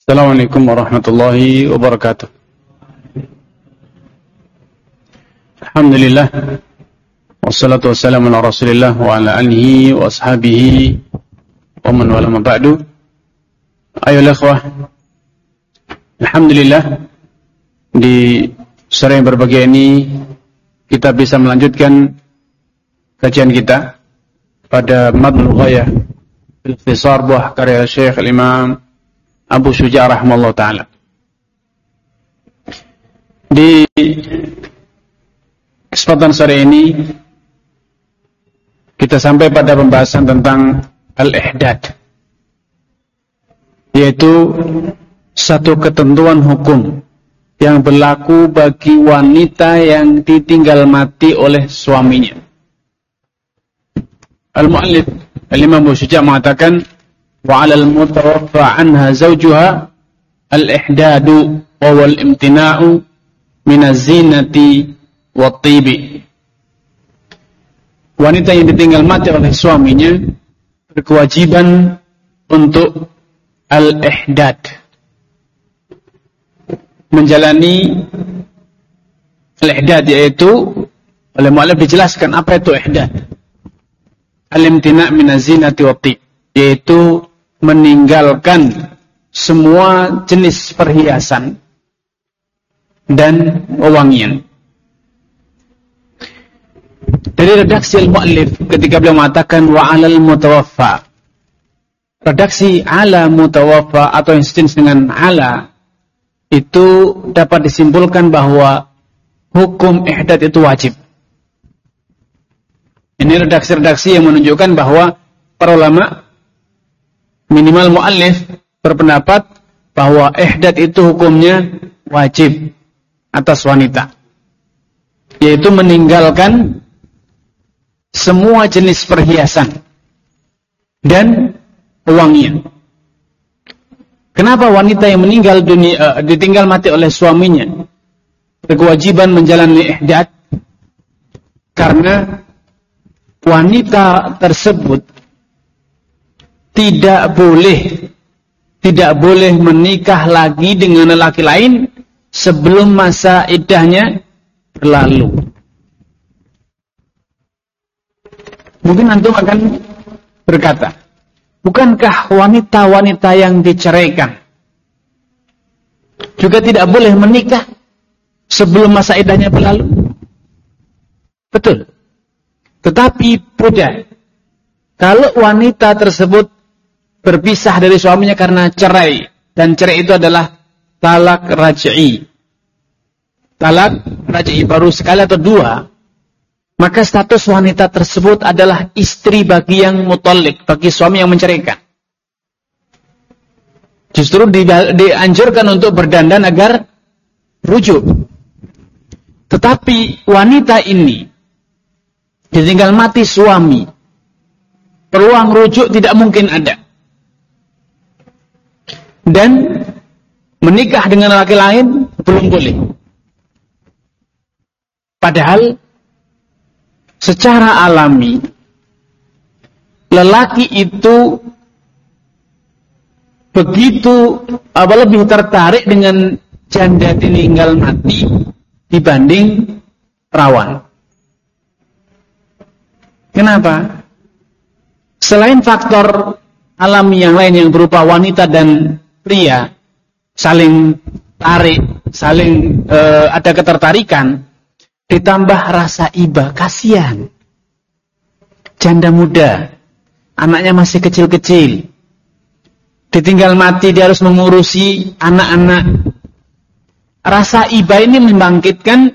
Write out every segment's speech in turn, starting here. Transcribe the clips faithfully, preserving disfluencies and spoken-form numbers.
Assalamualaikum warahmatullahi wabarakatuh. Alhamdulillah, wassalatu wassalamu ala rasulillah wa ala alihi wa ashabihi wa man wala ma ba'du. Ayolah ikhwah, alhamdulillah di sore yang berbahagia ini kita bisa melanjutkan kajian kita pada Madnul Ghayah bil Ikhtisar buah karya Syekh Al-Imam Abu Syuja' rahimahullah ta'ala. Di kesempatan sore ini kita sampai pada pembahasan tentang al-ihdad, yaitu satu ketentuan hukum yang berlaku bagi wanita yang ditinggal mati oleh suaminya. Al-Mu'allif Al-Imam Abu Syuja' mengatakan وعلى المتوفى عنها زوجها الإحداد وهو الامتناع من الزينة والطيب. Wanita yang ditinggal mati oleh suaminya berkewajiban untuk al-ihdad, menjalani al-ihdad, yaitu oleh mu'allif dijelaskan apa itu ihdad. Al-imtina' min az-zinati wat-tib, yaitu meninggalkan semua jenis perhiasan dan wewangian. Dari redaksi al-mu'allif ketika beliau mengatakan wa 'alal mutawaffa, redaksi ala mutawaffa atau yang sejenis dengan ala itu dapat disimpulkan bahwa hukum ihdad itu wajib. Ini redaksi-redaksi yang menunjukkan bahwa para ulama, minimal mu'allif, berpendapat bahwa ihdad itu hukumnya wajib atas wanita, yaitu meninggalkan semua jenis perhiasan dan wewangian. Kenapa wanita yang meninggal dunia, uh, ditinggal mati oleh suaminya berkewajiban menjalani ihdad? Karena wanita tersebut tidak boleh tidak boleh menikah lagi dengan lelaki lain sebelum masa iddahnya berlalu. Mungkin antum akan berkata, bukankah wanita-wanita yang diceraikan juga tidak boleh menikah sebelum masa iddahnya berlalu? Betul. Tetapi beda kalau wanita tersebut berpisah dari suaminya karena cerai, dan cerai itu adalah talak raj'i. Talak raj'i baru sekali atau dua, maka status wanita tersebut adalah istri bagi yang mutalik, bagi suami yang menceraikan. Justru di, dianjurkan untuk berdandan agar rujuk. Tetapi wanita ini ditinggal mati suami, peluang rujuk tidak mungkin ada. Dan menikah dengan laki lain belum boleh. Padahal secara alami lelaki itu begitu apa lebih tertarik dengan janda ditinggal mati dibanding perawan. Kenapa? Selain faktor alami yang lain yang berupa wanita dan pria saling tarik, saling e, ada ketertarikan, ditambah rasa iba, kasihan. Janda muda, anaknya masih kecil-kecil, ditinggal mati, dia harus mengurusi anak-anak. Rasa iba ini membangkitkan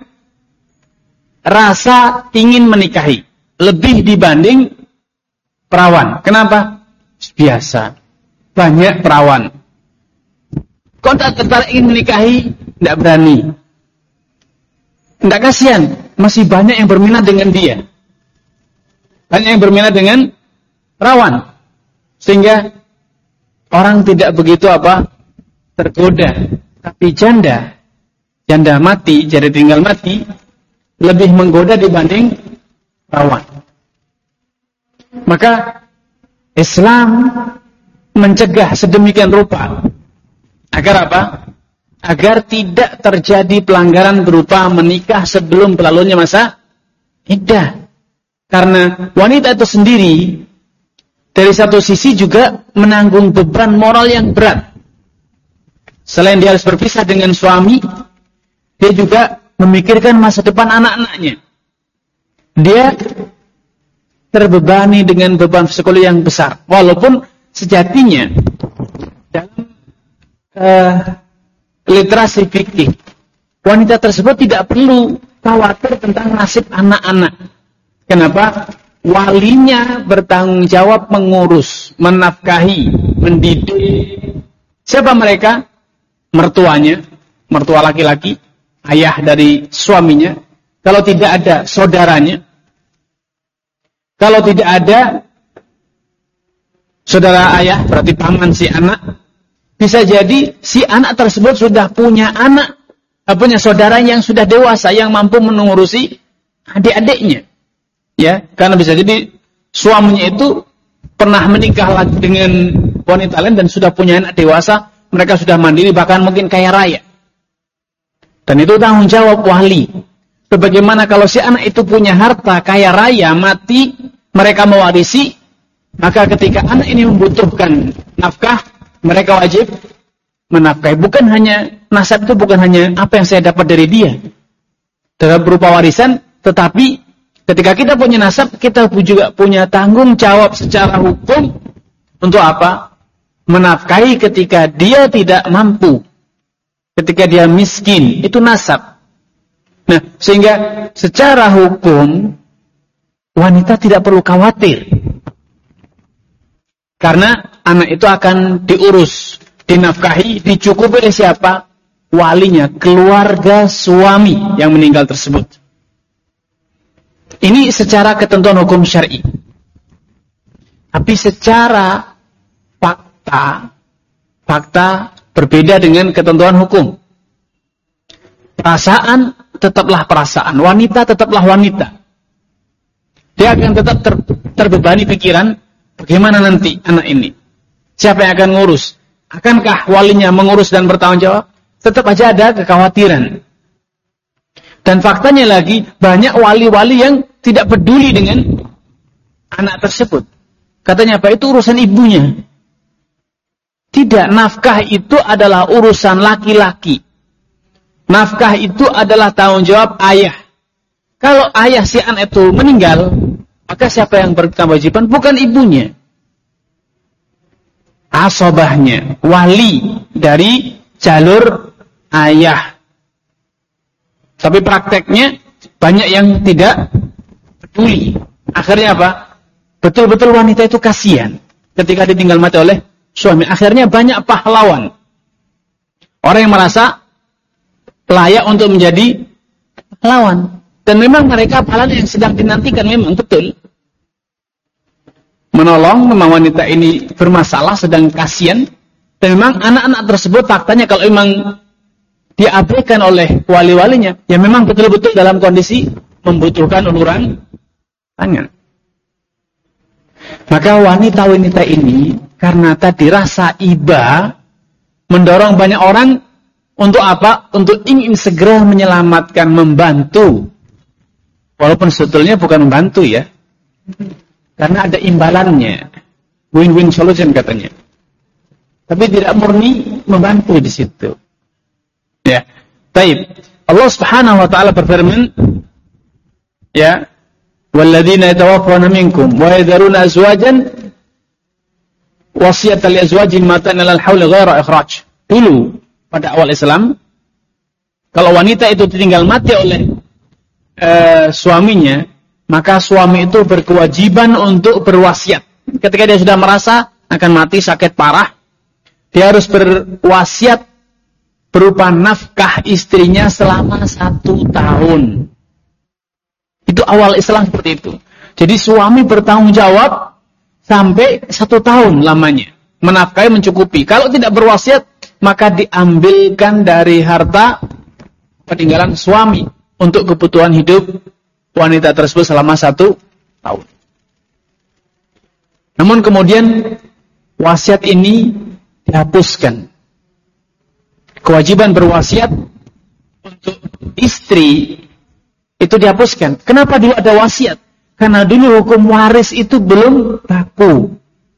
rasa ingin menikahi lebih dibanding perawan. Kenapa? Biasa, banyak perawan. Kau tak tertarik ingin menikahi, tidak berani. Tidak kasihan, masih banyak yang berminat dengan dia. Banyak yang berminat dengan perawan. Sehingga orang tidak begitu apa tergoda. Tapi janda, janda mati, janda tinggal mati, lebih menggoda dibanding perawan. Maka Islam mencegah sedemikian rupa Agar apa? Agar tidak terjadi pelanggaran berupa menikah sebelum berlalunya masa iddah. Karena wanita itu sendiri dari satu sisi juga menanggung beban moral yang berat. Selain dia harus berpisah dengan suami, dia juga memikirkan masa depan anak-anaknya. Dia terbebani dengan beban psikologi yang besar. Walaupun sejatinya dalam uh, literasi fikih, wanita tersebut tidak perlu khawatir tentang nasib anak-anak. Kenapa? Walinya bertanggung jawab mengurus, menafkahi, mendidik. Siapa mereka? Mertuanya, mertua laki-laki, ayah dari suaminya. Kalau tidak ada saudaranya, kalau tidak ada saudara ayah, berarti paman si anak. Bisa jadi si anak tersebut sudah punya anak, punya saudara yang sudah dewasa, yang mampu mengurusi adik-adiknya. Ya, karena bisa jadi suaminya itu pernah menikah lagi dengan wanita lain dan sudah punya anak dewasa, mereka sudah mandiri, bahkan mungkin kaya raya. Dan itu tanggung jawab wali. Bagaimana kalau si anak itu punya harta kaya raya, mati, mereka mewarisi, maka ketika anak ini membutuhkan nafkah, mereka wajib menafkahi. Bukan hanya, nasab itu bukan hanya apa yang saya dapat dari dia, dalam berupa warisan, tetapi ketika kita punya nasab, kita juga punya tanggung jawab secara hukum untuk apa? Menafkahi ketika dia tidak mampu, ketika dia miskin, itu nasab. Nah, sehingga secara hukum wanita tidak perlu khawatir, karena anak itu akan diurus, dinafkahi, dicukupi oleh siapa? Walinya, keluarga suami yang meninggal tersebut. Ini secara ketentuan hukum syar'i. Tapi secara fakta, fakta berbeda dengan ketentuan hukum. Perasaan tetaplah perasaan, wanita tetaplah wanita. Dia akan tetap ter, terbebani pikiran, bagaimana nanti anak ini? Siapa yang akan ngurus? Akankah walinya mengurus dan bertanggung jawab? Tetap aja ada kekhawatiran. Dan faktanya lagi, banyak wali-wali yang tidak peduli dengan anak tersebut. Katanya apa? Itu urusan ibunya. Tidak, nafkah itu adalah urusan laki-laki. Nafkah itu adalah tanggung jawab ayah. Kalau ayah si anak itu meninggal, maka siapa yang berkewajiban? Bukan ibunya. Asobahnya, wali dari jalur ayah. Tapi prakteknya banyak yang tidak peduli. Akhirnya apa? Betul-betul wanita itu kasihan ketika ditinggal mati oleh suami. Akhirnya banyak pahlawan, orang yang merasa layak untuk menjadi pahlawan. Dan memang mereka pahlawan yang sedang dinantikan, memang betul. Menolong, memang wanita ini bermasalah, sedang kasihan. Dan memang anak-anak tersebut faktanya kalau memang diabaikan oleh wali-walinya, ya memang betul-betul dalam kondisi membutuhkan uluran tangan. Maka wanita-wanita ini, karena tadi rasa iba, mendorong banyak orang untuk apa? Untuk ingin segera menyelamatkan, membantu. Walaupun sebetulnya bukan membantu ya. Karena ada imbalannya. Win-win solution katanya. Tapi tidak murni membantu di situ. Ya, baik. Allah Subhanahu wa taala berfirman, ya, walladzina yatawaffawna minkum wa yadharuna azwajan wasiyatan li azwajihim matan alal hauli ghaira ikhraj. Dulu pada awal Islam, kalau wanita itu ditinggal mati oleh e, suaminya, maka suami itu berkewajiban untuk berwasiat. Ketika dia sudah merasa akan mati sakit parah, dia harus berwasiat berupa nafkah istrinya selama satu tahun. Itu awal Islam seperti itu. Jadi suami bertanggung jawab sampai satu tahun lamanya, menafkahi, mencukupi. Kalau tidak berwasiat, maka diambilkan dari harta peninggalan suami untuk kebutuhan hidup wanita tersebut selama satu tahun. Namun kemudian wasiat ini dihapuskan. kewajiban berwasiat untuk istri itu dihapuskan. Kenapa dulu ada wasiat? Karena dulu hukum waris itu belum baku.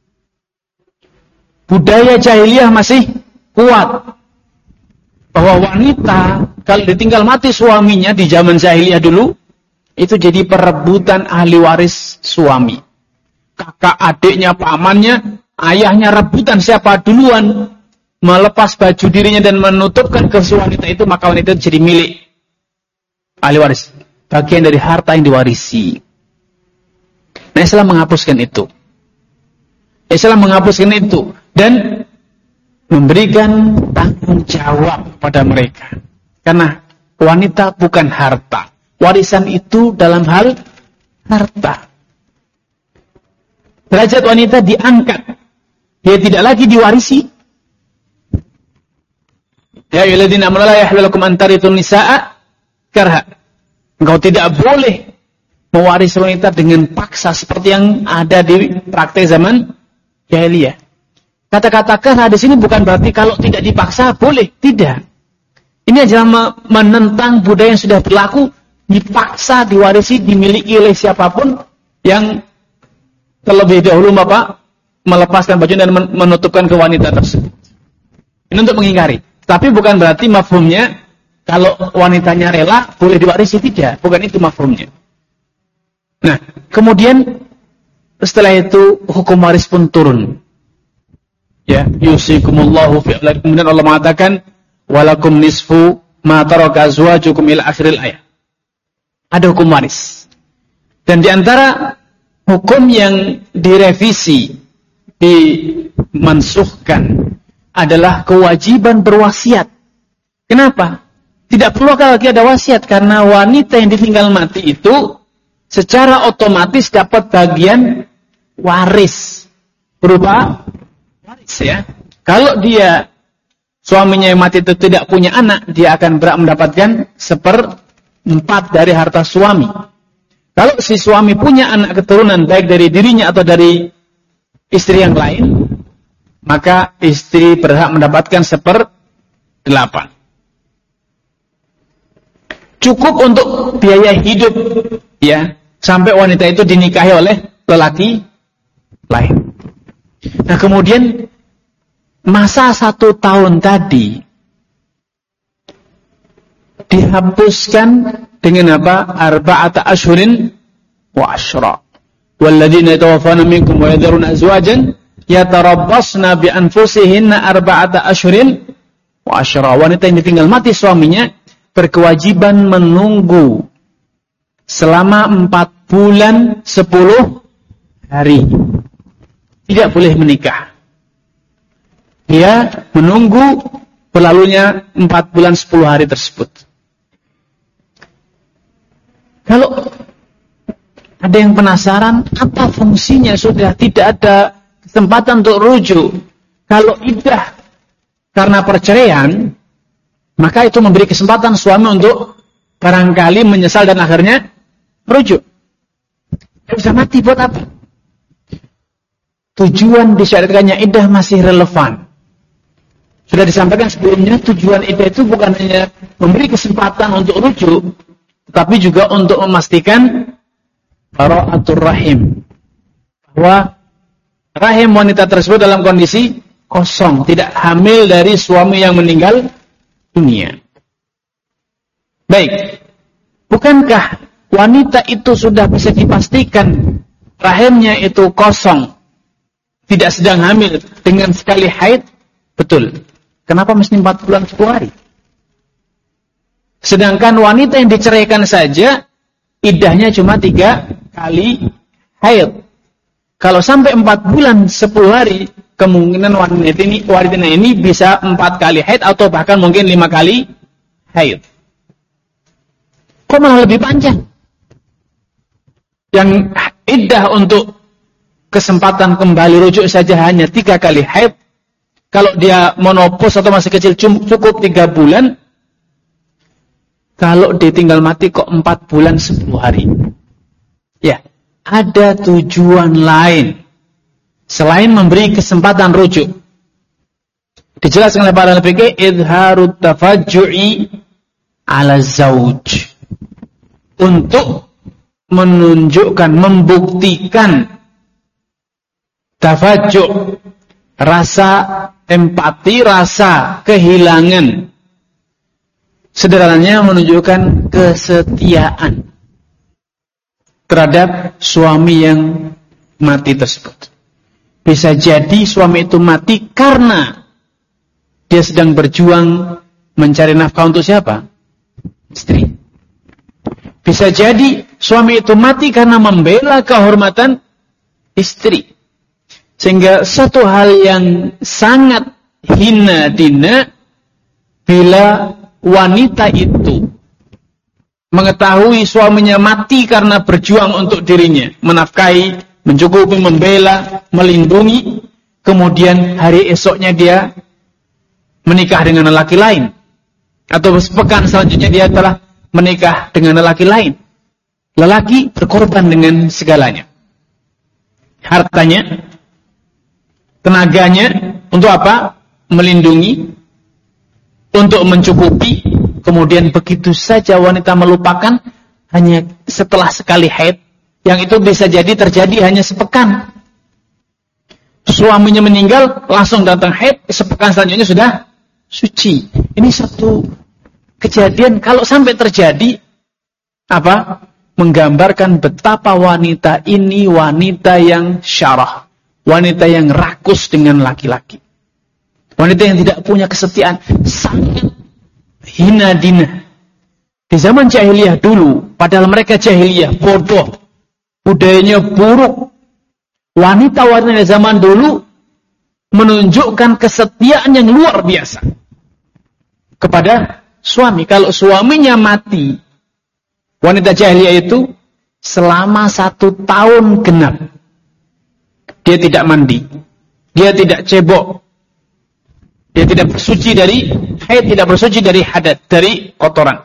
Budaya jahiliyah masih kuat. Bahwa wanita kalau ditinggal mati suaminya di zaman jahiliyah dulu, itu jadi perebutan ahli waris suami. Kakak adiknya, pamannya, ayahnya rebutan siapa duluan melepas baju dirinya dan menutupkan ke wanita itu, maka wanita itu jadi milik ahli waris. Bagian dari harta yang diwarisi. Nah, Islam menghapuskan itu. Islam menghapuskan itu. Dan memberikan tanggung jawab pada mereka. Karena wanita bukan harta. Warisan itu dalam hal harta. Derajat wanita diangkat. Dia tidak lagi diwarisi. Ya ayyuhalladzina amanu la yahillu lakum an tarithun nisaa karha. Engkau tidak boleh mewarisi wanita dengan paksa seperti yang ada di praktek zaman jahiliyah. Kata-kata karha di sini bukan berarti kalau tidak dipaksa boleh, tidak. Ini adalah menentang budaya yang sudah berlaku, dipaksa, diwarisi, dimiliki oleh siapapun yang terlebih dahulu Bapak melepaskan baju dan menutupkan ke wanita tersebut. Ini untuk mengingkari. Tapi bukan berarti mafhumnya kalau wanitanya rela boleh diwarisi, tidak. Bukan itu mafhumnya. Nah, kemudian setelah itu hukum waris pun turun. Ya, yusikumullahu fi auladikum. Kemudian Allah mengatakan walakum nisfu ma taraka azwajukum ila akhiril ayat. Ada hukum waris. Dan di antara hukum yang direvisi, dimansuhkan adalah kewajiban berwasiat. Kenapa? Tidak perlu lagi ada wasiat karena wanita yang ditinggal mati itu secara otomatis dapat bagian waris berupa waris ya. Kalau dia suaminya yang mati itu tidak punya anak, dia akan berhak mendapatkan seperempat dari harta suami. Kalau si suami punya anak keturunan baik dari dirinya atau dari istri yang lain, maka istri berhak mendapatkan seperdelapan. Cukup untuk biaya hidup, ya, sampai wanita itu dinikahi oleh lelaki lain. Nah, kemudian masa satu tahun tadi dihapuskan dengan apa? Arba'ata ashhurin wa ashra. Walladzina yatawaffawna minkum wa yadharuna azwajan yatarabbasna bi anfusihinna arba'ata ashhurin wa ashra. Wanita yang ditinggal mati suaminya berkewajiban menunggu selama empat bulan sepuluh hari. Tidak boleh menikah. Dia menunggu berlalunya empat bulan sepuluh hari tersebut. Kalau ada yang penasaran, apa fungsinya sudah tidak ada kesempatan untuk rujuk? Kalau iddah karena perceraian, maka itu memberi kesempatan suami untuk barangkali menyesal dan akhirnya rujuk. Dia bisa mati buat apa? Tujuan disyariatkannya iddah masih relevan. Sudah disampaikan sebelumnya, tujuan iddah itu bukan hanya memberi kesempatan untuk rujuk, tetapi juga untuk memastikan bara'atur rahim. Bahwa rahim wanita tersebut dalam kondisi kosong, tidak hamil dari suami yang meninggal dunia. Baik, bukankah wanita itu sudah bisa dipastikan rahimnya itu kosong, tidak sedang hamil dengan sekali haid? Betul. Kenapa mesti empat bulan sepuluh hari? Sedangkan wanita yang diceraikan saja iddahnya cuma tiga kali haid. Kalau sampai empat bulan sepuluh hari, kemungkinan wanita ini, wanita ini bisa empat kali haid atau bahkan mungkin lima kali haid. Kok malah lebih panjang? Yang iddah untuk kesempatan kembali rujuk saja hanya tiga kali haid. Kalau dia menopause atau masih kecil cukup tiga bulan. Kalau ditinggal mati kok empat bulan sepuluh hari. Ya, ada tujuan lain selain memberi kesempatan rujuk. Dijelaskan oleh para fikih, izharut tafajju'i ala zauj. Untuk menunjukkan, membuktikan tafajju', rasa empati, rasa kehilangan. Sederhananya menunjukkan kesetiaan terhadap suami yang mati tersebut. Bisa jadi suami itu mati karena dia sedang berjuang mencari nafkah untuk siapa? Istri. Bisa jadi suami itu mati karena membela kehormatan istri. Sehingga satu hal yang sangat hina dina bila wanita itu mengetahui suaminya mati karena berjuang untuk dirinya, menafkahi, mencukupi, membela, melindungi, kemudian hari esoknya dia menikah dengan lelaki lain, atau sepekan selanjutnya dia telah menikah dengan lelaki lain. Lelaki berkorban dengan segalanya, hartanya, tenaganya, untuk apa? Melindungi, untuk mencukupi. Kemudian begitu saja wanita melupakan hanya setelah sekali haid, yang itu bisa jadi terjadi hanya sepekan. Suaminya meninggal, langsung datang haid, sepekan selanjutnya sudah suci. Ini satu kejadian, kalau sampai terjadi, apa? Menggambarkan betapa wanita ini wanita yang syarah, wanita yang rakus dengan laki-laki, wanita yang tidak punya kesetiaan, sangat hina dina. Di zaman jahiliyah dulu, padahal mereka jahiliyah, bodoh, budayanya buruk, wanita-wanita zaman dulu menunjukkan kesetiaan yang luar biasa kepada suami. Kalau suaminya mati, wanita jahiliyah itu selama satu tahun genap dia tidak mandi, dia tidak cebok, dia tidak bersuci dari haid, tidak bersuci dari hadat, dari kotoran.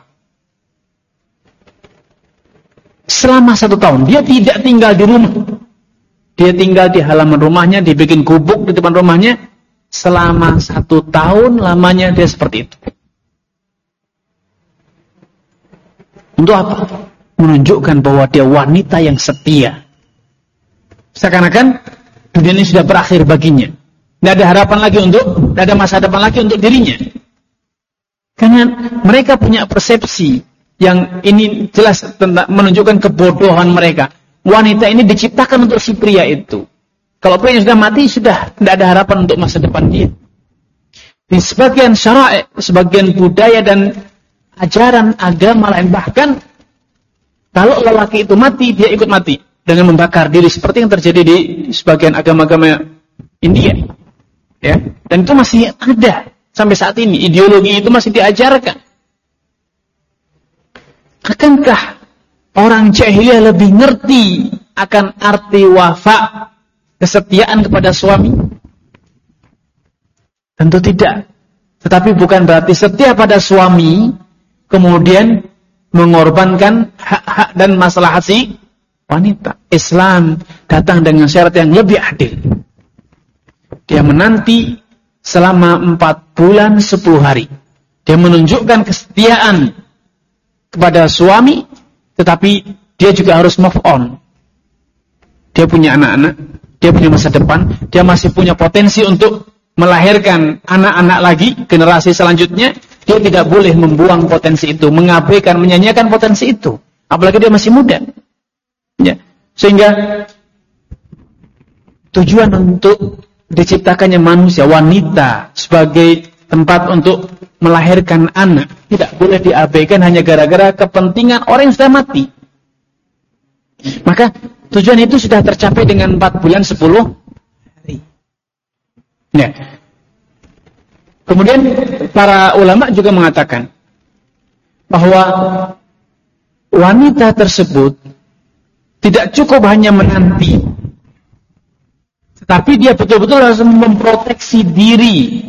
Selama satu tahun dia tidak tinggal di rumah, dia tinggal di halaman rumahnya, dibikin gubuk di depan rumahnya. Selama satu tahun lamanya dia seperti itu. Untuk apa? Menunjukkan bahwa dia wanita yang setia. Seakan-akan dunia ini sudah berakhir baginya. Tidak ada harapan lagi untuk, tidak ada masa depan lagi untuk dirinya. Karena mereka punya persepsi yang ini jelas tentang menunjukkan kebodohan mereka. Wanita ini diciptakan untuk si pria itu. Kalau pria sudah mati, sudah tidak ada harapan untuk masa depan dia. Di sebagian syara'i, sebagian budaya dan ajaran agama lain, bahkan kalau lelaki itu mati, dia ikut mati dengan membakar diri, seperti yang terjadi di sebagian agama-agama India. Ya, dan itu masih ada sampai saat ini. Ideologi itu masih diajarkan. Akankah orang jahiliyah lebih ngerti akan arti wafa, kesetiaan kepada suami? Tentu tidak. Tetapi bukan berarti setia pada suami kemudian mengorbankan hak-hak dan maslahat si wanita. Islam datang dengan syarat yang lebih adil. Dia menanti selama empat bulan sepuluh hari. Dia menunjukkan kesetiaan kepada suami, tetapi dia juga harus move on. Dia punya anak-anak, dia punya masa depan, dia masih punya potensi untuk melahirkan anak-anak lagi, generasi selanjutnya. Dia tidak boleh membuang potensi itu, mengabaikan, menyanyiakan potensi itu. Apalagi dia masih muda. Ya. Sehingga tujuan untuk diciptakannya manusia, wanita, sebagai tempat untuk melahirkan anak, tidak boleh diabaikan hanya gara-gara kepentingan orang yang sudah mati. Maka tujuan itu sudah tercapai dengan empat bulan sepuluh hari. Ya. Kemudian para ulama juga mengatakan bahwa wanita tersebut tidak cukup hanya menanti, tetapi dia betul-betul harus memproteksi diri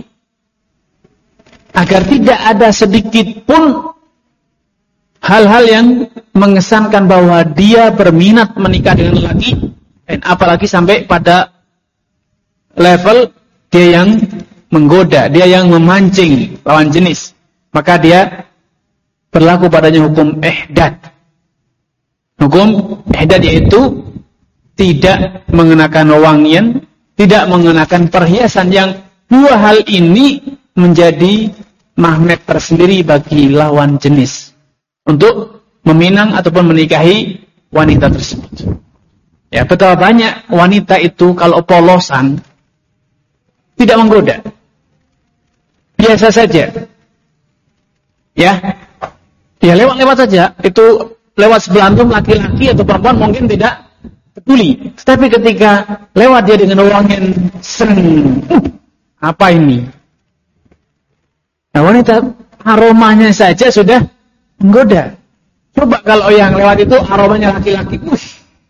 agar tidak ada sedikit pun hal-hal yang mengesankan bahwa dia berminat menikah dengan lelaki, dan apalagi sampai pada level dia yang menggoda, dia yang memancing lawan jenis, maka dia berlaku padanya hukum ihdad. Hukum ihdad yaitu tidak mengenakan wangian, tidak mengenakan perhiasan, yang dua hal ini menjadi magnet tersendiri bagi lawan jenis untuk meminang ataupun menikahi wanita tersebut. Ya, betapa banyak wanita itu kalau polosan tidak menggoda, biasa saja. Ya, dia lewat-lewat saja, itu lewat sebelah antum laki-laki atau perempuan mungkin tidak peduli. Tetapi ketika lewat dia dengan wangian sering, uh, apa ini? Nah, wanita aromanya saja sudah menggoda. Coba kalau yang lewat itu aromanya laki-laki, uh,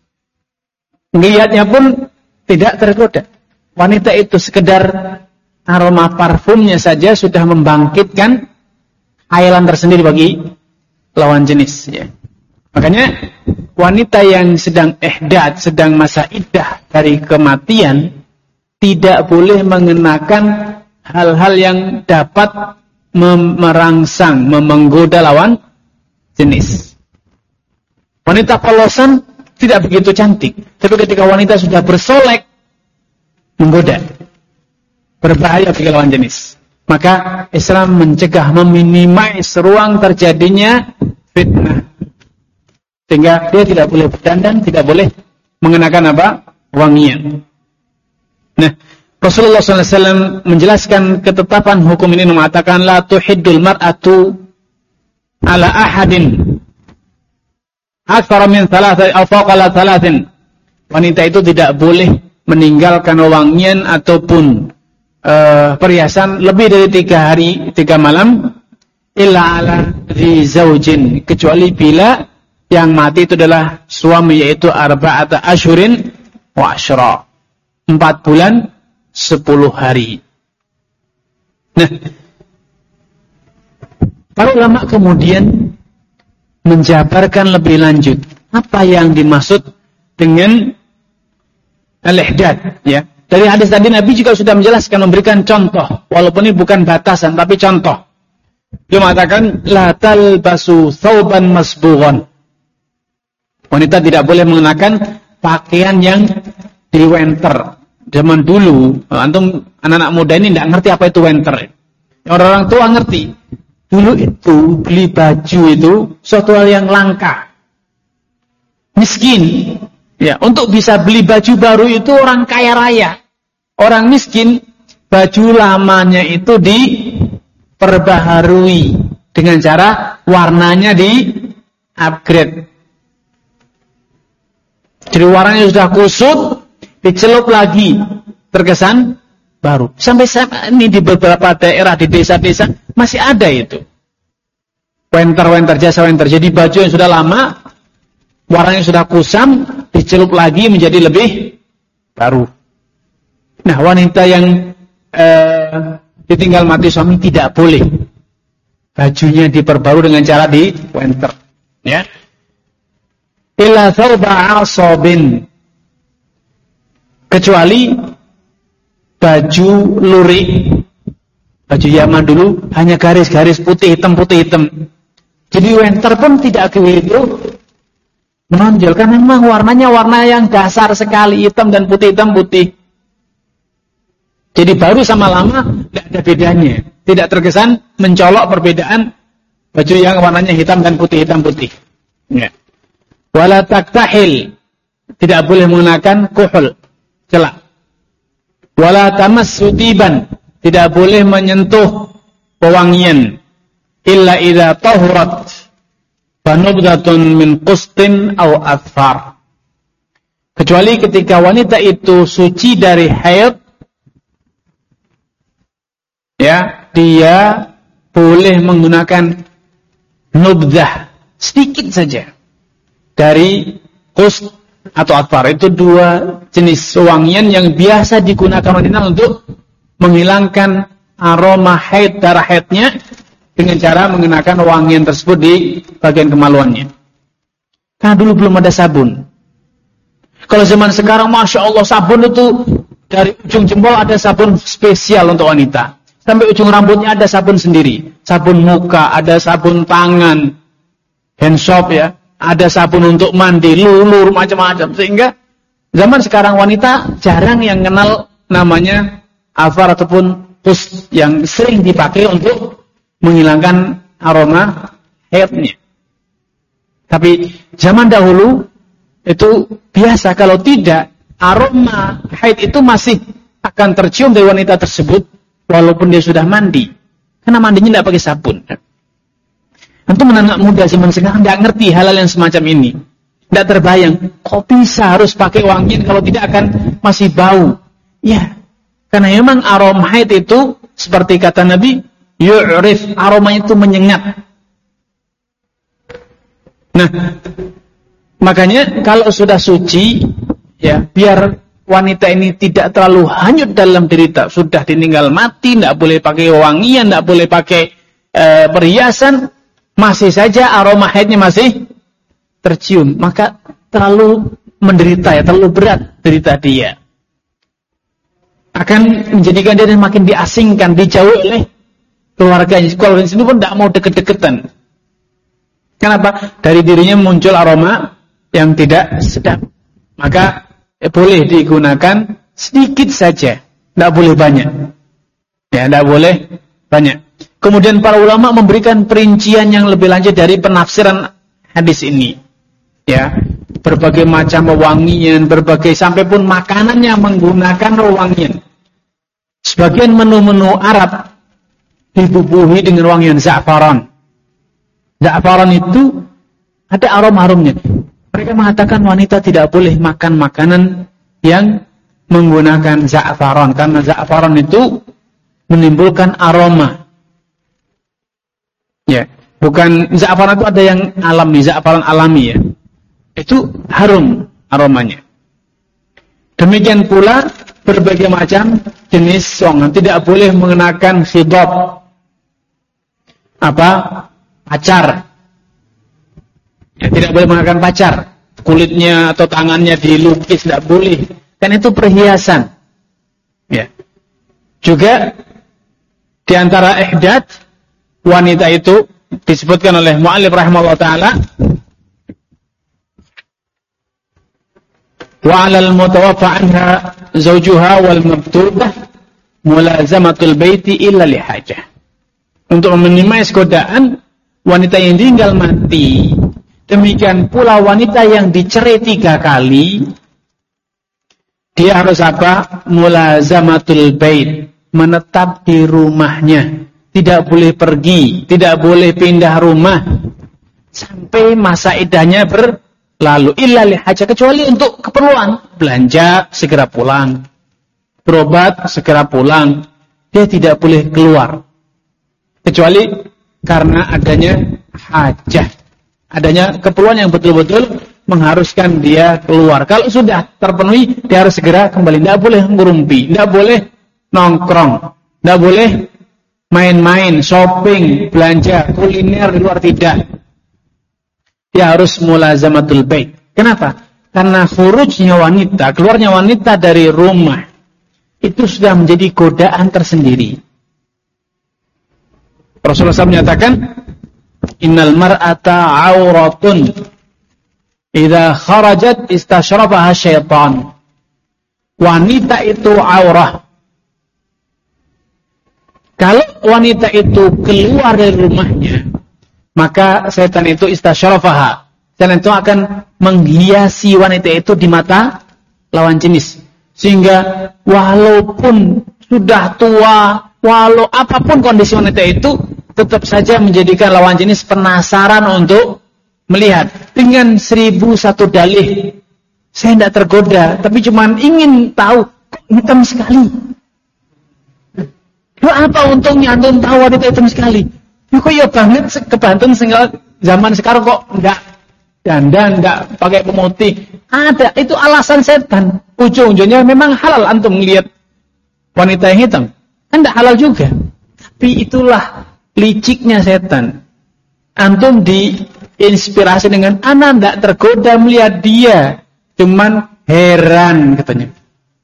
ngelihatnya pun tidak tergoda. Wanita itu sekedar aroma parfumnya saja sudah membangkitkan hayalan tersendiri bagi lawan jenis. Ya. Makanya wanita yang sedang ihdad, sedang masa iddah dari kematian, tidak boleh mengenakan hal-hal yang dapat merangsang, menggoda lawan jenis. Wanita polosan tidak begitu cantik, tapi ketika wanita sudah bersolek, menggoda, berbahaya bagi lawan jenis. Maka Islam mencegah, meminimais ruang terjadinya fitnah, sehingga dia tidak boleh berdandan, tidak boleh mengenakan apa? Wangian. Nah, Rasulullah shallallahu alaihi wasallam menjelaskan ketetapan hukum ini, mengatakan la tuhiddul mar'atu ala ahadin aktsara min thalathin aw fawqa thalathin. Wanita itu tidak boleh meninggalkan wangian ataupun uh, perhiasan lebih dari tiga hari, tiga malam, illa ala dzi zaujin, kecuali bila yang mati itu adalah suami, yaitu arba'ata asyhurin wa asyra, empat bulan sepuluh hari. Nah, para ulama kemudian menjabarkan lebih lanjut apa yang dimaksud dengan al-ihdad, ya. Dari hadis tadi Nabi juga sudah menjelaskan, memberikan contoh, walaupun ini bukan batasan tapi contoh. Dia mengatakan la talbasu thawban masbughan. Wanita tidak boleh mengenakan pakaian yang diwenter. Zaman dulu, antum anak-anak muda ini tidak ngerti apa itu wenter. Orang-orang tua ngerti. Dulu itu beli baju itu suatu hal yang langka. Miskin. Ya, untuk bisa beli baju baru itu orang kaya raya. Orang miskin, baju lamanya itu diperbaharui dengan cara warnanya di upgrade. Jadi warnanya sudah kusut, dicelup lagi, terkesan baru. Sampai saat ini di beberapa daerah, di desa-desa masih ada itu. Wenter-wenter, jasa wenter. Jadi baju yang sudah lama, warnanya sudah kusam, dicelup lagi menjadi lebih baru. Nah, wanita yang eh, ditinggal mati suami tidak boleh bajunya diperbarui dengan cara di wenter, ya. Illa thawba asabin, kecuali baju lurik, baju zaman dulu hanya garis-garis putih hitam putih hitam. Jadi wenter pun tidak begitu menonjol, karena memang warnanya warna yang dasar sekali, hitam dan putih hitam putih. Jadi baru sama lama tidak ada bedanya, tidak terkesan mencolok perbedaan baju yang warnanya hitam dan putih hitam putih. Ya. Wala taktahil, tidak boleh menggunakan kuhul, celak. Wala tamassu tiban, tidak boleh menyentuh pewangian. Illa idza tahurat fanubdatun min qustin aw athfar, kecuali ketika wanita itu suci dari haid, ya, dia boleh menggunakan nubdah sedikit saja dari qust atau athfar. Itu dua jenis wangian yang biasa digunakan wanita untuk menghilangkan aroma haid, darah haidnya, dengan cara mengenakan wangian tersebut di bagian kemaluannya. Karena dulu belum ada sabun. Kalau zaman sekarang, masya Allah, sabun itu dari ujung jempol ada sabun spesial untuk wanita. Sampai ujung rambutnya ada sabun sendiri. Sabun muka, ada sabun tangan, hand soap ya. Ada sabun untuk mandi, lulur, macam-macam. Sehingga zaman sekarang wanita jarang yang kenal namanya afar ataupun pus yang sering dipakai untuk menghilangkan aroma haidnya. Tapi zaman dahulu itu biasa, kalau tidak aroma haid itu masih akan tercium dari wanita tersebut walaupun dia sudah mandi. Karena mandinya tidak pakai sabun. Tentu anak muda zaman sekarang tidak ngerti hal-hal yang semacam ini. Tidak terbayang, kok bisa harus pakai wangian kalau tidak akan masih bau. Ya, karena memang aroma haid itu seperti kata Nabi, yu'rif, aroma itu menyengat. Nah, makanya kalau sudah suci, ya biar wanita ini tidak terlalu hanyut dalam derita, sudah ditinggal mati, tidak boleh pakai wangian, tidak boleh pakai e, perhiasan, masih saja aroma haidnya masih tercium, maka terlalu menderita ya, terlalu berat derita dia. Akan menjadikan dia makin diasingkan, dijauhi oleh keluarganya. Keluarganya sendiri pun tidak mau deket-deketan. Kenapa? Dari dirinya muncul aroma yang tidak sedap. Maka eh, boleh digunakan sedikit saja, tidak boleh banyak. Ya, tidak boleh banyak. Kemudian para ulama memberikan perincian yang lebih lanjut dari penafsiran hadis ini. Ya, berbagai macam wewangian, berbagai sampai pun makanannya menggunakan wewangian. Sebagian menu-menu Arab dibubuhi dengan wangian za'faran. Za'faran itu ada aroma-aromanya. Mereka mengatakan wanita tidak boleh makan makanan yang menggunakan za'faran karena za'faran itu menimbulkan aroma. Ya, bukan za'faran itu ada yang alami, za'faran alami ya. Itu harum aromanya. Demikian pula berbagai macam jenis songan tidak boleh mengenakan khidab. Apa? Pacar. Ya, tidak boleh mengenakan pacar. Kulitnya atau tangannya dilukis tidak boleh. Kan itu perhiasan. Ya. Juga di antara ihdat wanita itu disebutkan oleh mu'allif rahimahullah ta'ala, wa 'alal mutawaffa 'anha zawjuha wal mabtubah mulazamatul baiti illa li hajah. Untuk meminimais godaan wanita yang tinggal mati. Demikian pula wanita yang dicerai tiga kali, dia harus apa? Mulazamatul bait, menetap di rumahnya. Tidak boleh pergi, tidak boleh pindah rumah sampai masa iddahnya berlalu. Illa li hajah, kecuali untuk keperluan belanja segera pulang, berobat segera pulang. Dia tidak boleh keluar kecuali karena adanya hajah, adanya keperluan yang betul-betul mengharuskan dia keluar. Kalau sudah terpenuhi, dia harus segera kembali. Tidak boleh ngurumpi, tidak boleh nongkrong, tidak boleh main-main, shopping, belanja, kuliner di luar, tidak. Dia harus mulazamatul bait. Kenapa? Karena khurujnya wanita, keluarnya wanita dari rumah, itu sudah menjadi godaan tersendiri. Rasulullah shallallahu alaihi wasallam menyatakan, innal mar'ata auratun idza kharajat istashrafaha syaitan. Wanita itu aurah. Kalau wanita itu keluar dari rumahnya, maka setan itu istashrafaha. Setan itu akan menghiasi wanita itu di mata lawan jenis. Sehingga walaupun sudah tua, walau apapun kondisi wanita itu, tetap saja menjadikan lawan jenis penasaran untuk melihat. Dengan seribu satu dalih, saya tidak tergoda, tapi cuma ingin tahu, kok hitam sekali. Loh, apa untungnya antum tahu wanita hitam sekali? Loh, kok ya banget kebanten sehingga zaman sekarang kok enggak dandan, enggak pakai pemutih. Ada, itu alasan setan. Ujung-ujungnya memang halal antum melihat wanita yang hitam. Kan enggak halal juga. Tapi itulah liciknya setan. Antum diinspirasi dengan anak enggak tergoda melihat dia. Cuman heran katanya.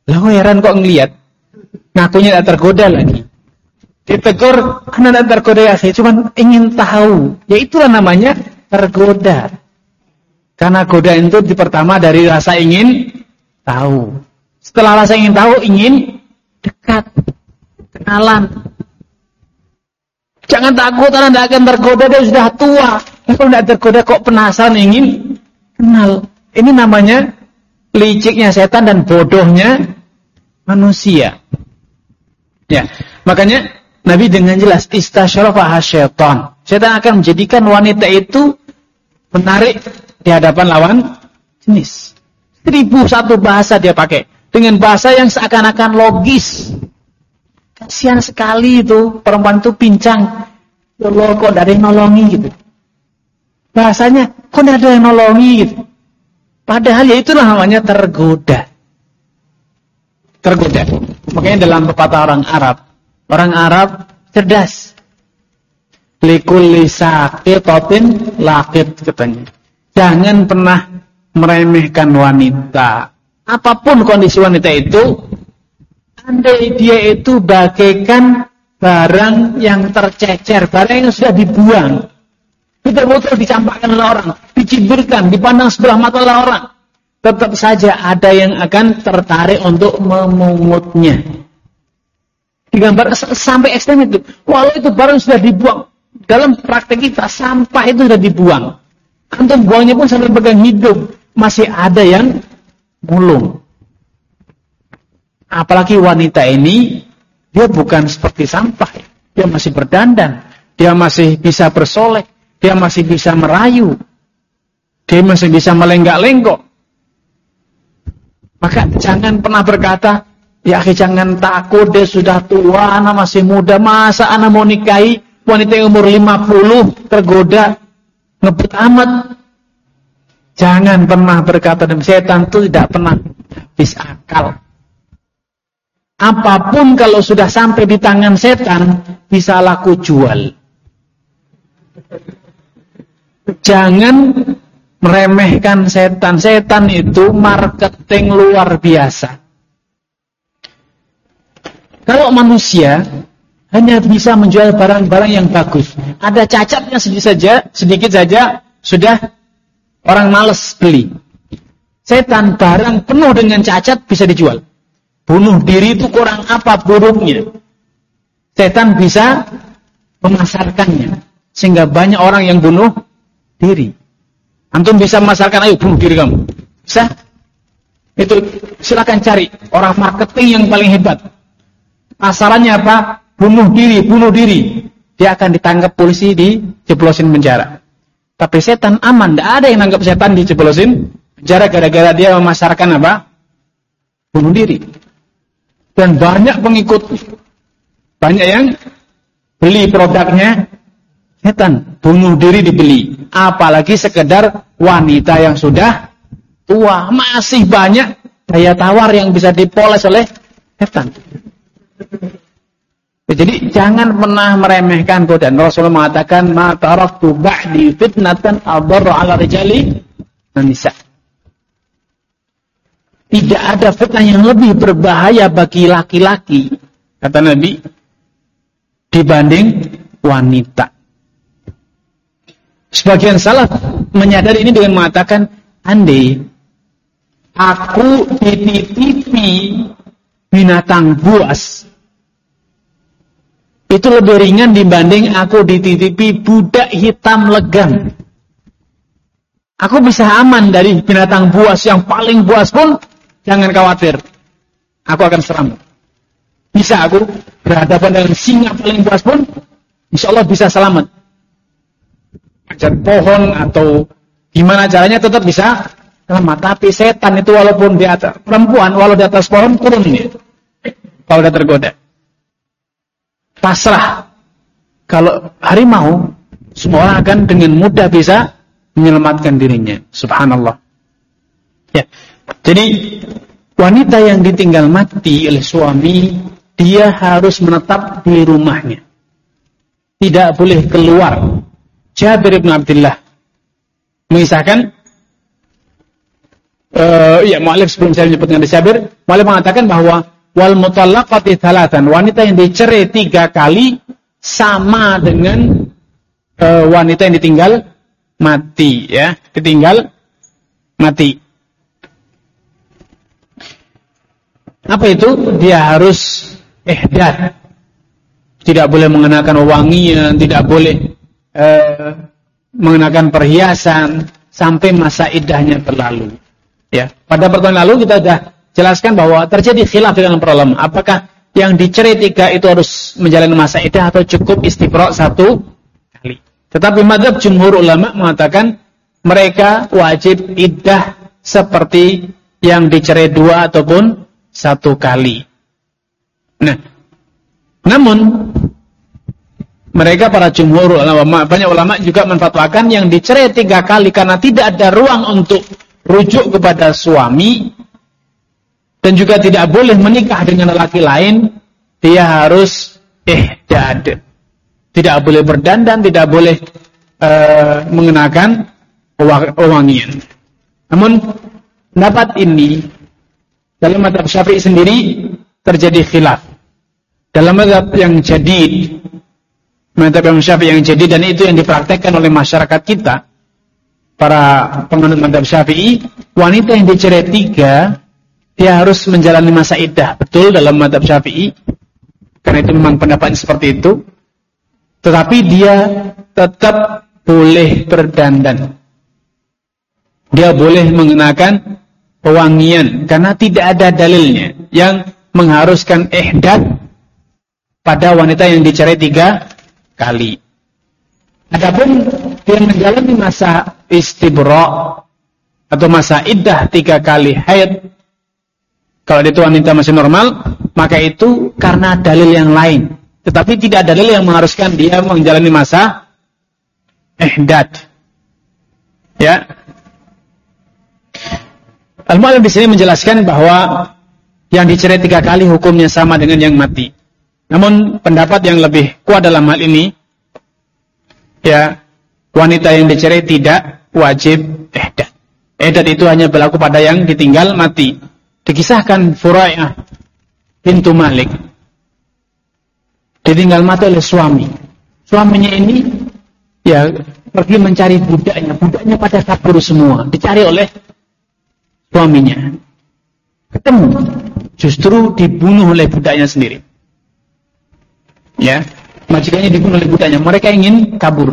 Lah heran kok ngelihat. Ngakunya tidak tergoda lagi. Ditegur, anda tidak tergoda ya, saya cuma ingin tahu. Ya itulah namanya tergoda. Karena godaan itu pertama dari rasa ingin tahu. Setelah rasa ingin tahu, ingin dekat, kenalan. Jangan takut, anda tidak akan tergoda, dia sudah tua. Kalau tidak tergoda kok penasaran ingin kenal. Ini namanya liciknya setan dan bodohnya manusia. Ya, makanya Nabi dengan jelas istasyarafaha syaitan. Setan akan menjadikan wanita itu menarik di hadapan lawan jenis. Seribu satu bahasa dia pakai dengan bahasa yang seakan-akan logis. Kasihan sekali itu perempuan itu pincang. Ya Allah, kok ada yang nolongi gitu. Bahasanya kok ada yang nolongi gitu. Padahal ya itulah namanya tergoda. Tergoda. Makanya dalam pepatah orang Arab, orang Arab cerdas. Likulli saqitatin laqit katanya. Jangan pernah meremehkan wanita. Apapun kondisi wanita itu, andai dia itu bagaikan barang yang tercecer, barang yang sudah dibuang. Betul-betul dicampakkan oleh orang, diciburkan, dipandang sebelah mata oleh orang. Tetap saja ada yang akan tertarik untuk memungutnya. Digambar sampai ekstrem itu. Walau itu barang sudah dibuang. Dalam praktek kita, sampah itu sudah dibuang. Antum buangnya pun sambil pegang hidup. Masih ada yang mulung. Apalagi wanita ini, dia bukan seperti sampah. Dia masih berdandan. Dia masih bisa bersolek. Dia masih bisa merayu. Dia masih bisa melenggak-lenggok. Maka jangan pernah berkata, ya jangan takut, dia sudah tua, anak masih muda, masa anak mau nikahi wanita yang umur lima puluh tergoda, ngebut amat. Jangan pernah berkata, dan setan itu tidak pernah habis akal. Apapun kalau sudah sampai di tangan setan, bisa laku jual. Jangan meremehkan setan. Setan itu marketing luar biasa. Kalau manusia hanya bisa menjual barang-barang yang bagus, ada cacatnya sedikit saja, sedikit saja sudah orang malas beli. Setan barang penuh dengan cacat bisa dijual. Bunuh diri itu kurang apa buruknya. Setan bisa memasarkannya sehingga banyak orang yang bunuh diri. Antum bisa memasarkan, ayo bunuh diri kamu. Bisa? Itu silakan cari orang marketing yang paling hebat. Pasarannya apa? Bunuh diri, bunuh diri. Dia akan ditangkap polisi, dijeblosin penjara. Tapi setan aman, tidak ada yang nangkap setan dijeblosin penjara gara-gara dia memasarkan apa? Bunuh diri. Dan banyak pengikut, banyak yang beli produknya setan, bunuh diri dibeli. Apalagi sekedar wanita yang sudah tua, masih banyak daya tawar yang bisa dipoles oleh setan. Jadi jangan pernah meremehkan godaan. Rasulullah mengatakan, "Ma taraktu ba'di fitnatan adarra 'ala rijali wan nisa." Tidak ada fitnah yang lebih berbahaya bagi laki-laki, kata Nabi, dibanding wanita. Sebagian salaf menyadari ini dengan mengatakan, andai aku dititipi binatang buas, itu lebih ringan dibanding aku dititipi budak hitam legam. Aku bisa aman dari binatang buas, yang paling buas pun jangan khawatir, aku akan serang. Bisa aku berhadapan dengan singa paling buas pun, insya Allah bisa selamat. Ajar pohon atau gimana caranya tetap bisa selamat. Tapi setan itu walaupun di atas perempuan, walau di atas pohon turun ini, kalau udah tergoda. Pasrah. Kalau harimau, semua orang akan dengan mudah bisa menyelamatkan dirinya. Subhanallah. Ya. Jadi wanita yang ditinggal mati oleh suami, dia harus menetap di rumahnya. Tidak boleh keluar. Jabir bin Abdullah mengisahkan, uh, iya mu'allif sebelum saya menyebutkan hadis Jabir, mu'allif mengatakan bahwa wal mutallaqati thalathan, wanita yang dicerai tiga kali sama dengan uh, wanita yang ditinggal mati, ya, ditinggal mati. Apa itu? Dia harus ihdad. Tidak boleh mengenakan wangian, tidak boleh uh, mengenakan perhiasan sampai masa iddahnya berlalu. Ya, pada pertemuan lalu kita sudah jelaskan bahwa terjadi khilaf di dalam para ulama. Apakah yang dicerai tiga itu harus menjalani masa iddah atau cukup istifra satu kali? Tetapi mazhab jumhur ulama mengatakan mereka wajib iddah seperti yang dicerai dua ataupun satu kali. Nah, namun mereka para jumhur ulama, banyak ulama juga menfatwakan yang dicerai tiga kali karena tidak ada ruang untuk rujuk kepada suami dan juga tidak boleh menikah dengan lelaki lain, dia harus ihdad. Tidak boleh berdandan, tidak boleh uh, mengenakan wewangian. Namun pendapat ini dalam mazhab Syafi'i sendiri terjadi khilaf. Dalam mazhab yang jadid, mazhab Imam Syafi'i yang jadi, dan itu yang dipraktekkan oleh masyarakat kita, para penganut mazhab Syafi'i, wanita yang dicerai tiga, dia harus menjalani masa iddah. Betul dalam mazhab Syafi'i, karena itu memang pendapat seperti itu. Tetapi dia tetap boleh berdandan. Dia boleh mengenakan pewangian, karena tidak ada dalilnya yang mengharuskan ihdad pada wanita yang dicerai tiga kali. Adapun dia menjalani masa istibra atau masa iddah tiga kali haid, kalau itu wanita masih normal, maka itu karena dalil yang lain. Tetapi tidak ada dalil yang mengharuskan dia menjalani masa ihdad. Ya. Al-Mu'allif di sini menjelaskan bahwa yang dicerai tiga kali hukumnya sama dengan yang mati. Namun pendapat yang lebih kuat dalam hal ini, ya, wanita yang dicerai tidak wajib ihdad. Ihdad itu hanya berlaku pada yang ditinggal mati. Dikisahkan Furai'ah bintu Malik ditinggal mati oleh suami. Suaminya ini ya pergi mencari budaknya. Budaknya pada kabur semua, dicari oleh suaminya. Ketemu, justru dibunuh oleh budaknya sendiri. Ya, majikannya dibunuh oleh budaknya. Mereka ingin kabur.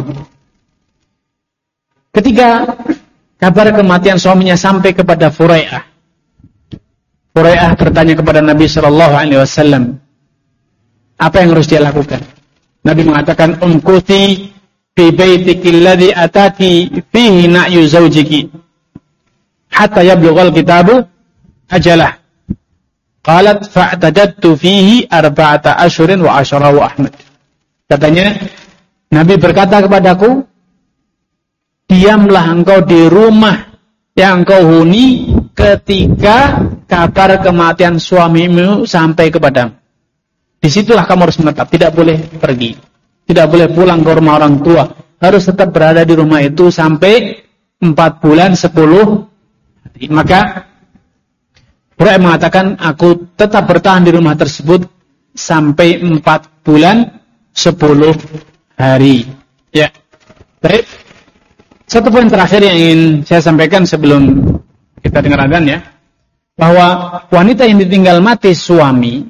Ketika kabar kematian suaminya sampai kepada Furai'ah, Furai'ah bertanya kepada Nabi Shallallahu Alaihi Wasallam, apa yang harus dia lakukan? Nabi mengatakan, umkuthi fi baitiki alladhi ataki fihi na'yu zawjiki hatta yablughal kitabu ajalah. Qalat fa'tadadtu fihi arba'ata ashurin wa ashara wa Ahmad. Katanya, Nabi berkata kepadaku, diamlah engkau di rumah yang engkau huni ketika kabar kematian suamimu sampai kepadamu. Disitulah kamu harus menetap, tidak boleh pergi, tidak boleh pulang ke rumah orang tua, harus tetap berada di rumah itu sampai empat bulan sepuluh hari. Maka Furai'ah mengatakan, aku tetap bertahan di rumah tersebut sampai empat bulan sepuluh hari. Ya, baik. Satu poin terakhir yang ingin saya sampaikan sebelum kita dengar adzan, ya, bahwa wanita yang ditinggal mati suami,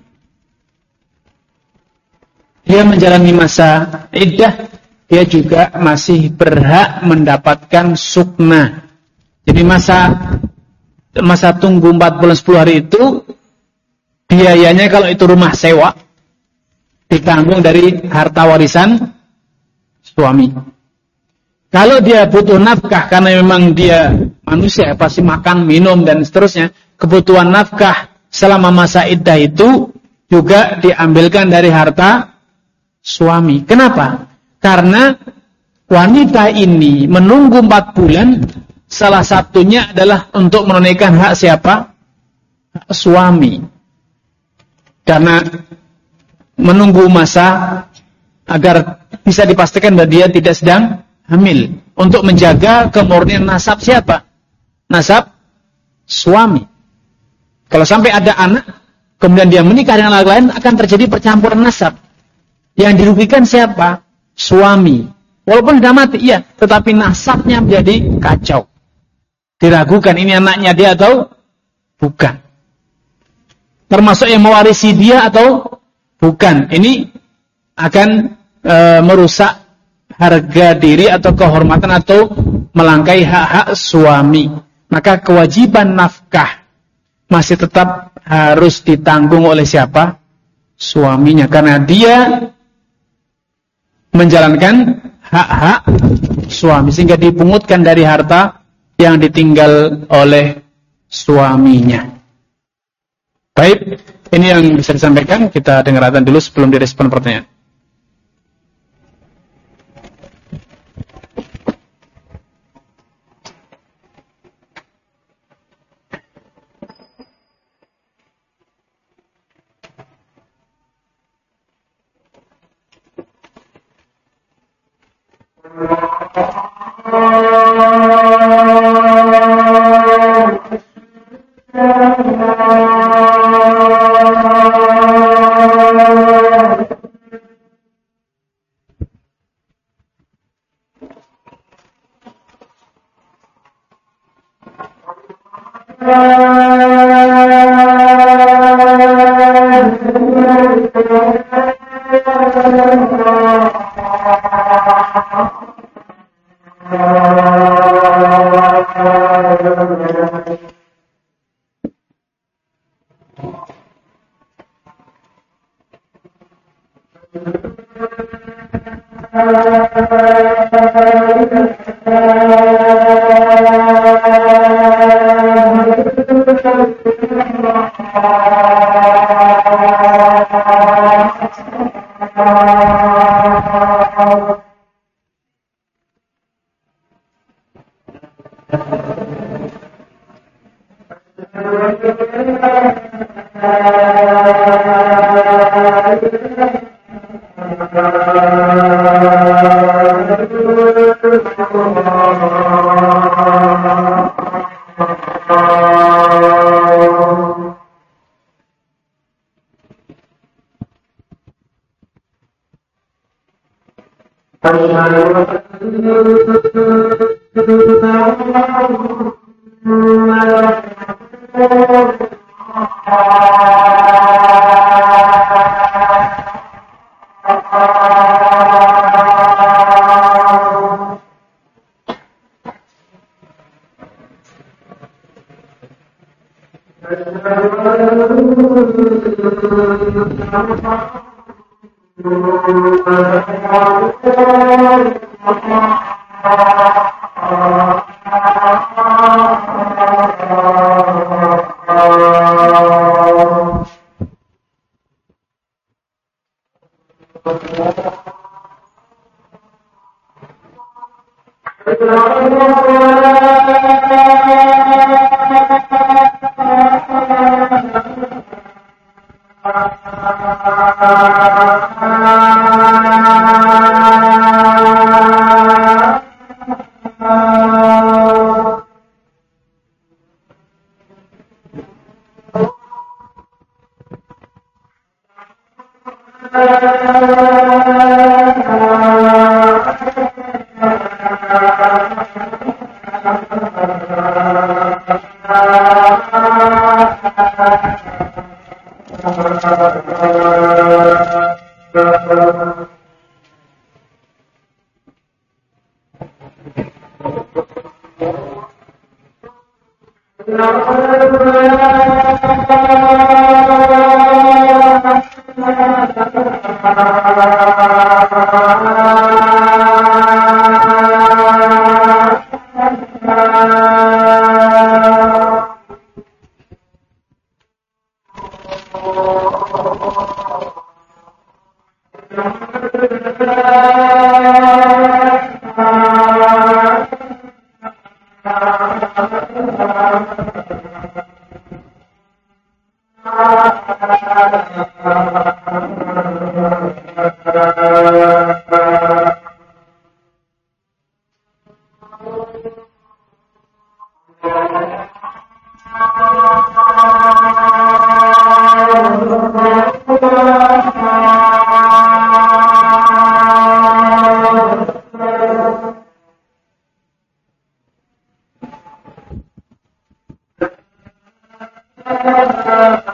dia menjalani masa iddah, dia juga masih berhak mendapatkan sukna. Jadi masa masa tunggu empat bulan sepuluh hari itu biayanya kalau itu rumah sewa ditanggung dari harta warisan suami. Kalau dia butuh nafkah karena memang dia manusia pasti makan, minum dan seterusnya, kebutuhan nafkah selama masa iddah itu juga diambilkan dari harta suami. Kenapa? Karena wanita ini menunggu empat bulan, salah satunya adalah untuk menunaikan hak siapa? Hak suami. Karena menunggu masa agar bisa dipastikan bahwa dia tidak sedang hamil, untuk menjaga kemurnian nasab siapa? Nasab suami. Kalau sampai ada anak, kemudian dia menikah dengan laki lain, akan terjadi percampuran nasab. Yang dirugikan siapa? Suami. Walaupun sudah mati, iya, tetapi nasabnya menjadi kacau. Diragukan ini anaknya dia atau bukan. Termasuk yang mewarisi dia atau bukan. Ini akan e, merusak harga diri atau kehormatan atau melangkai hak-hak suami. Maka kewajiban nafkah masih tetap harus ditanggung oleh siapa? Suaminya. Karena dia menjalankan hak-hak suami. Sehingga dipungutkan dari harta yang ditinggal oleh suaminya. Baik, ini yang bisa disampaikan. Kita dengarkan dulu sebelum direspon pertanyaan.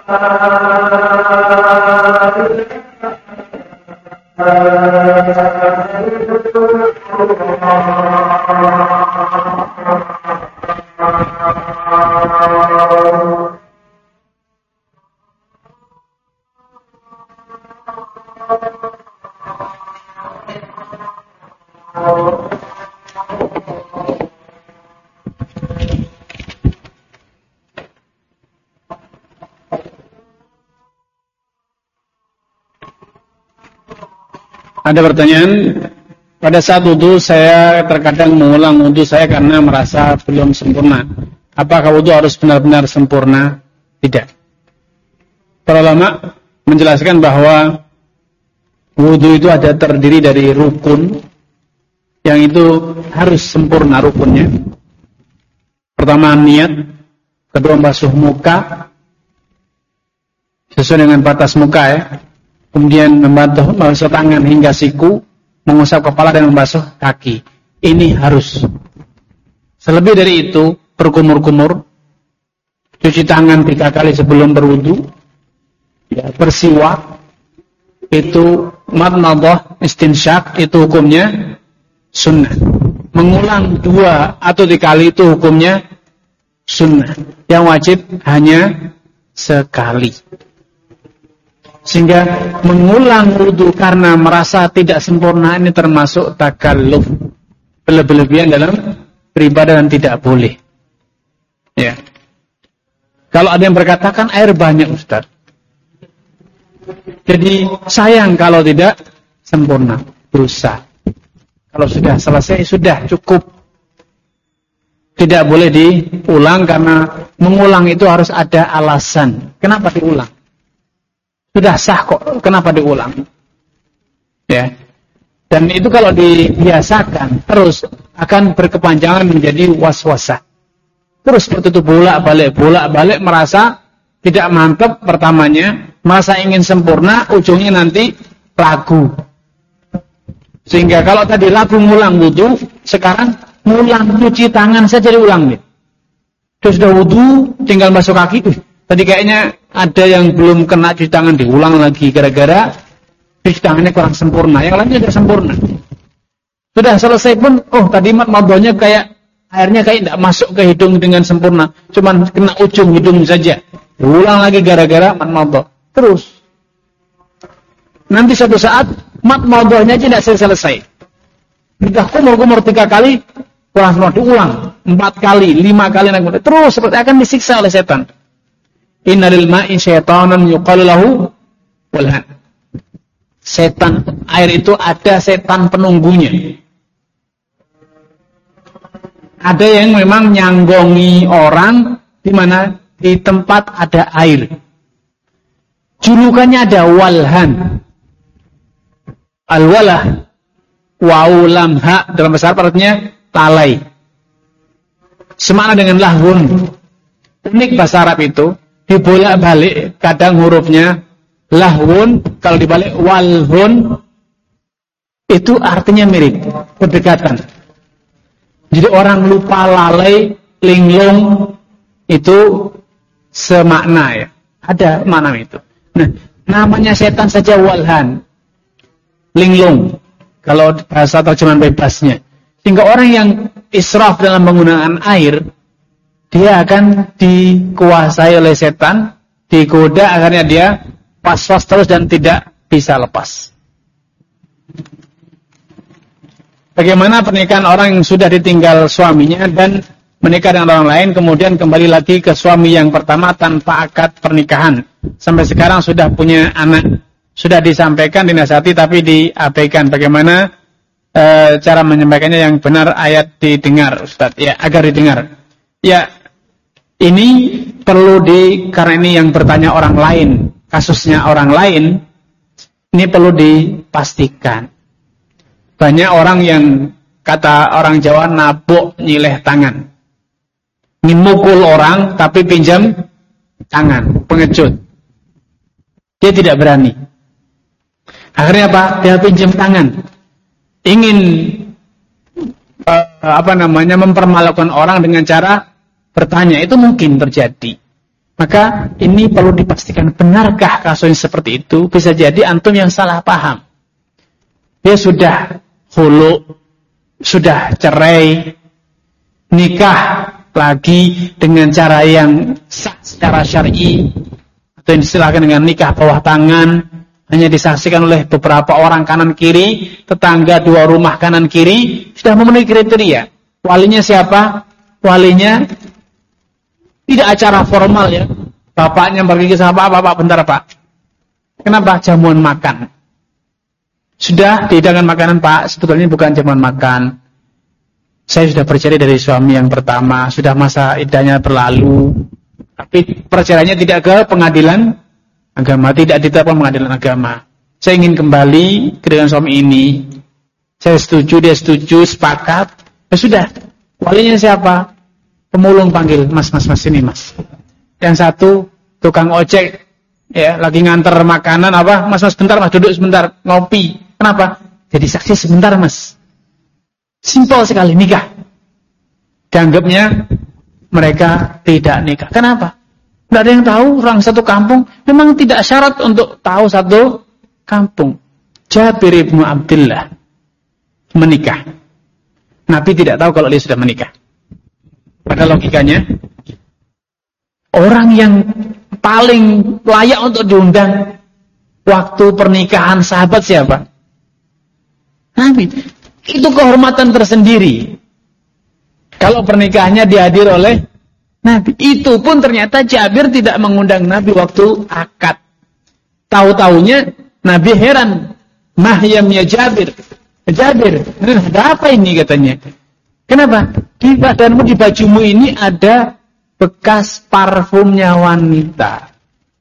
Ada pertanyaan, pada saat wudu saya terkadang mengulang wudu saya karena merasa belum sempurna. Apakah wudu harus benar-benar sempurna? Tidak. Para ulama menjelaskan bahwa wudu itu ada terdiri dari rukun, yang itu harus sempurna rukunnya. Pertama niat, kedua basuh muka sesuai dengan batas muka ya. Kemudian membasuh, membasuh tangan hingga siku, mengusap kepala dan membasuh kaki. Ini harus. Selebih dari itu, berkumur-kumur, cuci tangan tiga kali sebelum berwudu, ya, bersiwak, itu madmadah, istinsyak, itu hukumnya sunnah. Mengulang dua atau tiga kali itu hukumnya sunnah. Yang wajib hanya sekali. Sehingga mengulang wudu karena merasa tidak sempurna ini termasuk takalluf, berlebihan dalam beribadah dan tidak boleh. Ya. Kalau ada yang berkatakan air banyak Ustaz, jadi sayang kalau tidak sempurna, dosa. Kalau sudah selesai sudah cukup, tidak boleh diulang karena mengulang itu harus ada alasan. Kenapa diulang? Sudah sah kok, kenapa diulang? Ya. Dan itu kalau dibiasakan terus akan berkepanjangan menjadi was-wasah. Terus seperti itu bolak-balik, bolak-balik merasa tidak mantap pertamanya, merasa ingin sempurna, ujungnya nanti ragu. Sehingga kalau tadi ragu ngulang wudu, sekarang ngulang cuci tangan saja diulang nih. Terus sudah wudu, tinggal masuk kaki, uh, tadi kayaknya ada yang belum kena cuci tangan, diulang lagi gara-gara cuci tangannya kurang sempurna, yang lainnya sudah sempurna. Sudah selesai pun, oh tadi madmadahnya kayak airnya kayak tidak masuk ke hidung dengan sempurna, cuman kena ujung hidung saja. Diulang lagi gara-gara madmadah. Terus nanti suatu saat madmadahnya tidak selesai. Sudah kumur-kumur tiga kali, kurang sempurna, diulang empat kali, lima kali, terus seperti akan disiksa oleh setan. Innalil ma'i syaitanan yuqalu lahu walhan. Setan, air itu ada setan penunggunya. Ada yang memang nyanggongi orang di mana di tempat ada air. Julukannya ada walhan. Al-walah waw lam ha dalam bahasa Arab artinya talai. Semakna dengan lahun. Unik bahasa Arab itu. Dibolak-balik, kadang hurufnya lahun, kalau dibalik walhun, itu artinya mirip, berdekatan. Jadi orang lupa, lalai, linglung, itu semakna ya. Ada makna itu. Nah, namanya setan saja walhan, linglung, kalau bahasa terjemahan bebasnya. Sehingga orang yang israf dalam penggunaan air, dia akan dikuasai oleh setan, digoda, akhirnya dia was-was terus dan tidak bisa lepas. Bagaimana pernikahan orang yang sudah ditinggal suaminya dan menikah dengan orang lain, kemudian kembali lagi ke suami yang pertama tanpa akad pernikahan. Sampai sekarang sudah punya anak, sudah disampaikan, dinasihati tapi diabaikan. Bagaimana e, cara menyampaikannya yang benar ayat didengar, Ustaz? Ya, agar didengar. Ya, ini perlu di, karena ini yang bertanya orang lain, kasusnya orang lain, ini perlu dipastikan. Banyak orang yang, kata orang Jawa, nabok nyileh tangan. Mukul orang, tapi pinjam tangan, pengecut. Dia tidak berani. Akhirnya apa? Dia pinjam tangan. Ingin, uh, apa namanya, mempermalukan orang dengan cara bertanya, itu mungkin terjadi. Maka ini perlu dipastikan, benarkah kasusnya seperti itu? Bisa jadi antum yang salah paham. Dia sudah khulu, sudah cerai, nikah lagi dengan cara yang sah secara syar'i, atau yang distilahkan dengan nikah bawah tangan, hanya disaksikan oleh beberapa orang kanan kiri, tetangga dua rumah kanan kiri, sudah memenuhi kriteria. Walinya siapa? Walinya tidak acara formal ya. Bapaknya pergi ke sana, bapak bentar pak. Kenapa? Jamuan makan. Sudah dihidangkan makanan pak, sebetulnya bukan jamuan makan. Saya sudah bercerai dari suami yang pertama, sudah masa iddahnya berlalu. Tapi perceraiannya tidak ke pengadilan agama, tidak diterapkan pengadilan agama. Saya ingin kembali ke dengan suami ini. Saya setuju, dia setuju, sepakat. Ya sudah, walinya siapa? Pemulung panggil, mas, mas, mas, sini mas. Yang satu, tukang ojek, ya, lagi nganter makanan, apa? Mas, mas, bentar, mas, duduk sebentar, ngopi. Kenapa? Jadi saksi sebentar, mas. Simpel sekali, nikah. Dianggapnya mereka tidak nikah. Kenapa? Tidak ada yang tahu, orang satu kampung. Memang tidak syarat untuk tahu satu kampung. Jabir ibnu Abdullah menikah. Nabi tidak tahu kalau dia sudah menikah. Pada logikanya, orang yang paling layak untuk diundang waktu pernikahan sahabat siapa? Nabi. Itu kehormatan tersendiri. Kalau pernikahannya dihadir oleh Nabi. Itu pun ternyata Jabir tidak mengundang Nabi waktu akad. Tahu-taunya Nabi heran. Mahyam ya Jabir. Jabir, ada apa ini katanya? Kenapa? Di badanmu, di bajumu ini ada bekas parfumnya wanita.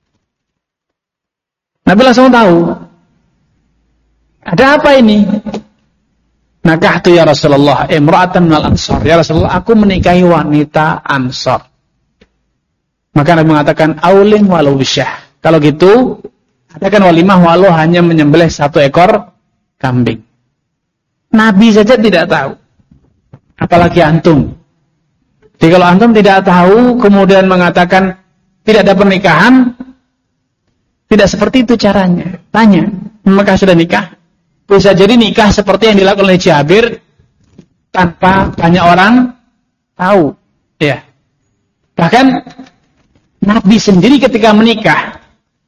Nabi langsung tahu. Ada apa ini? Nakahtu ya Rasulullah imra'atan minal ansar. Ya Rasulullah, aku menikahi wanita Ansar. Maka Nabi mengatakan aulin walau bisyah. Kalau gitu, adakan walimah walau hanya menyembelih satu ekor kambing. Nabi saja tidak tahu. Apalagi antum. Jadi kalau antum tidak tahu kemudian mengatakan tidak ada pernikahan, tidak seperti itu caranya. Tanya, maka sudah nikah? Bisa jadi nikah seperti yang dilakukan oleh Jabir tanpa banyak orang tahu. Ya. Bahkan Nabi sendiri ketika menikah,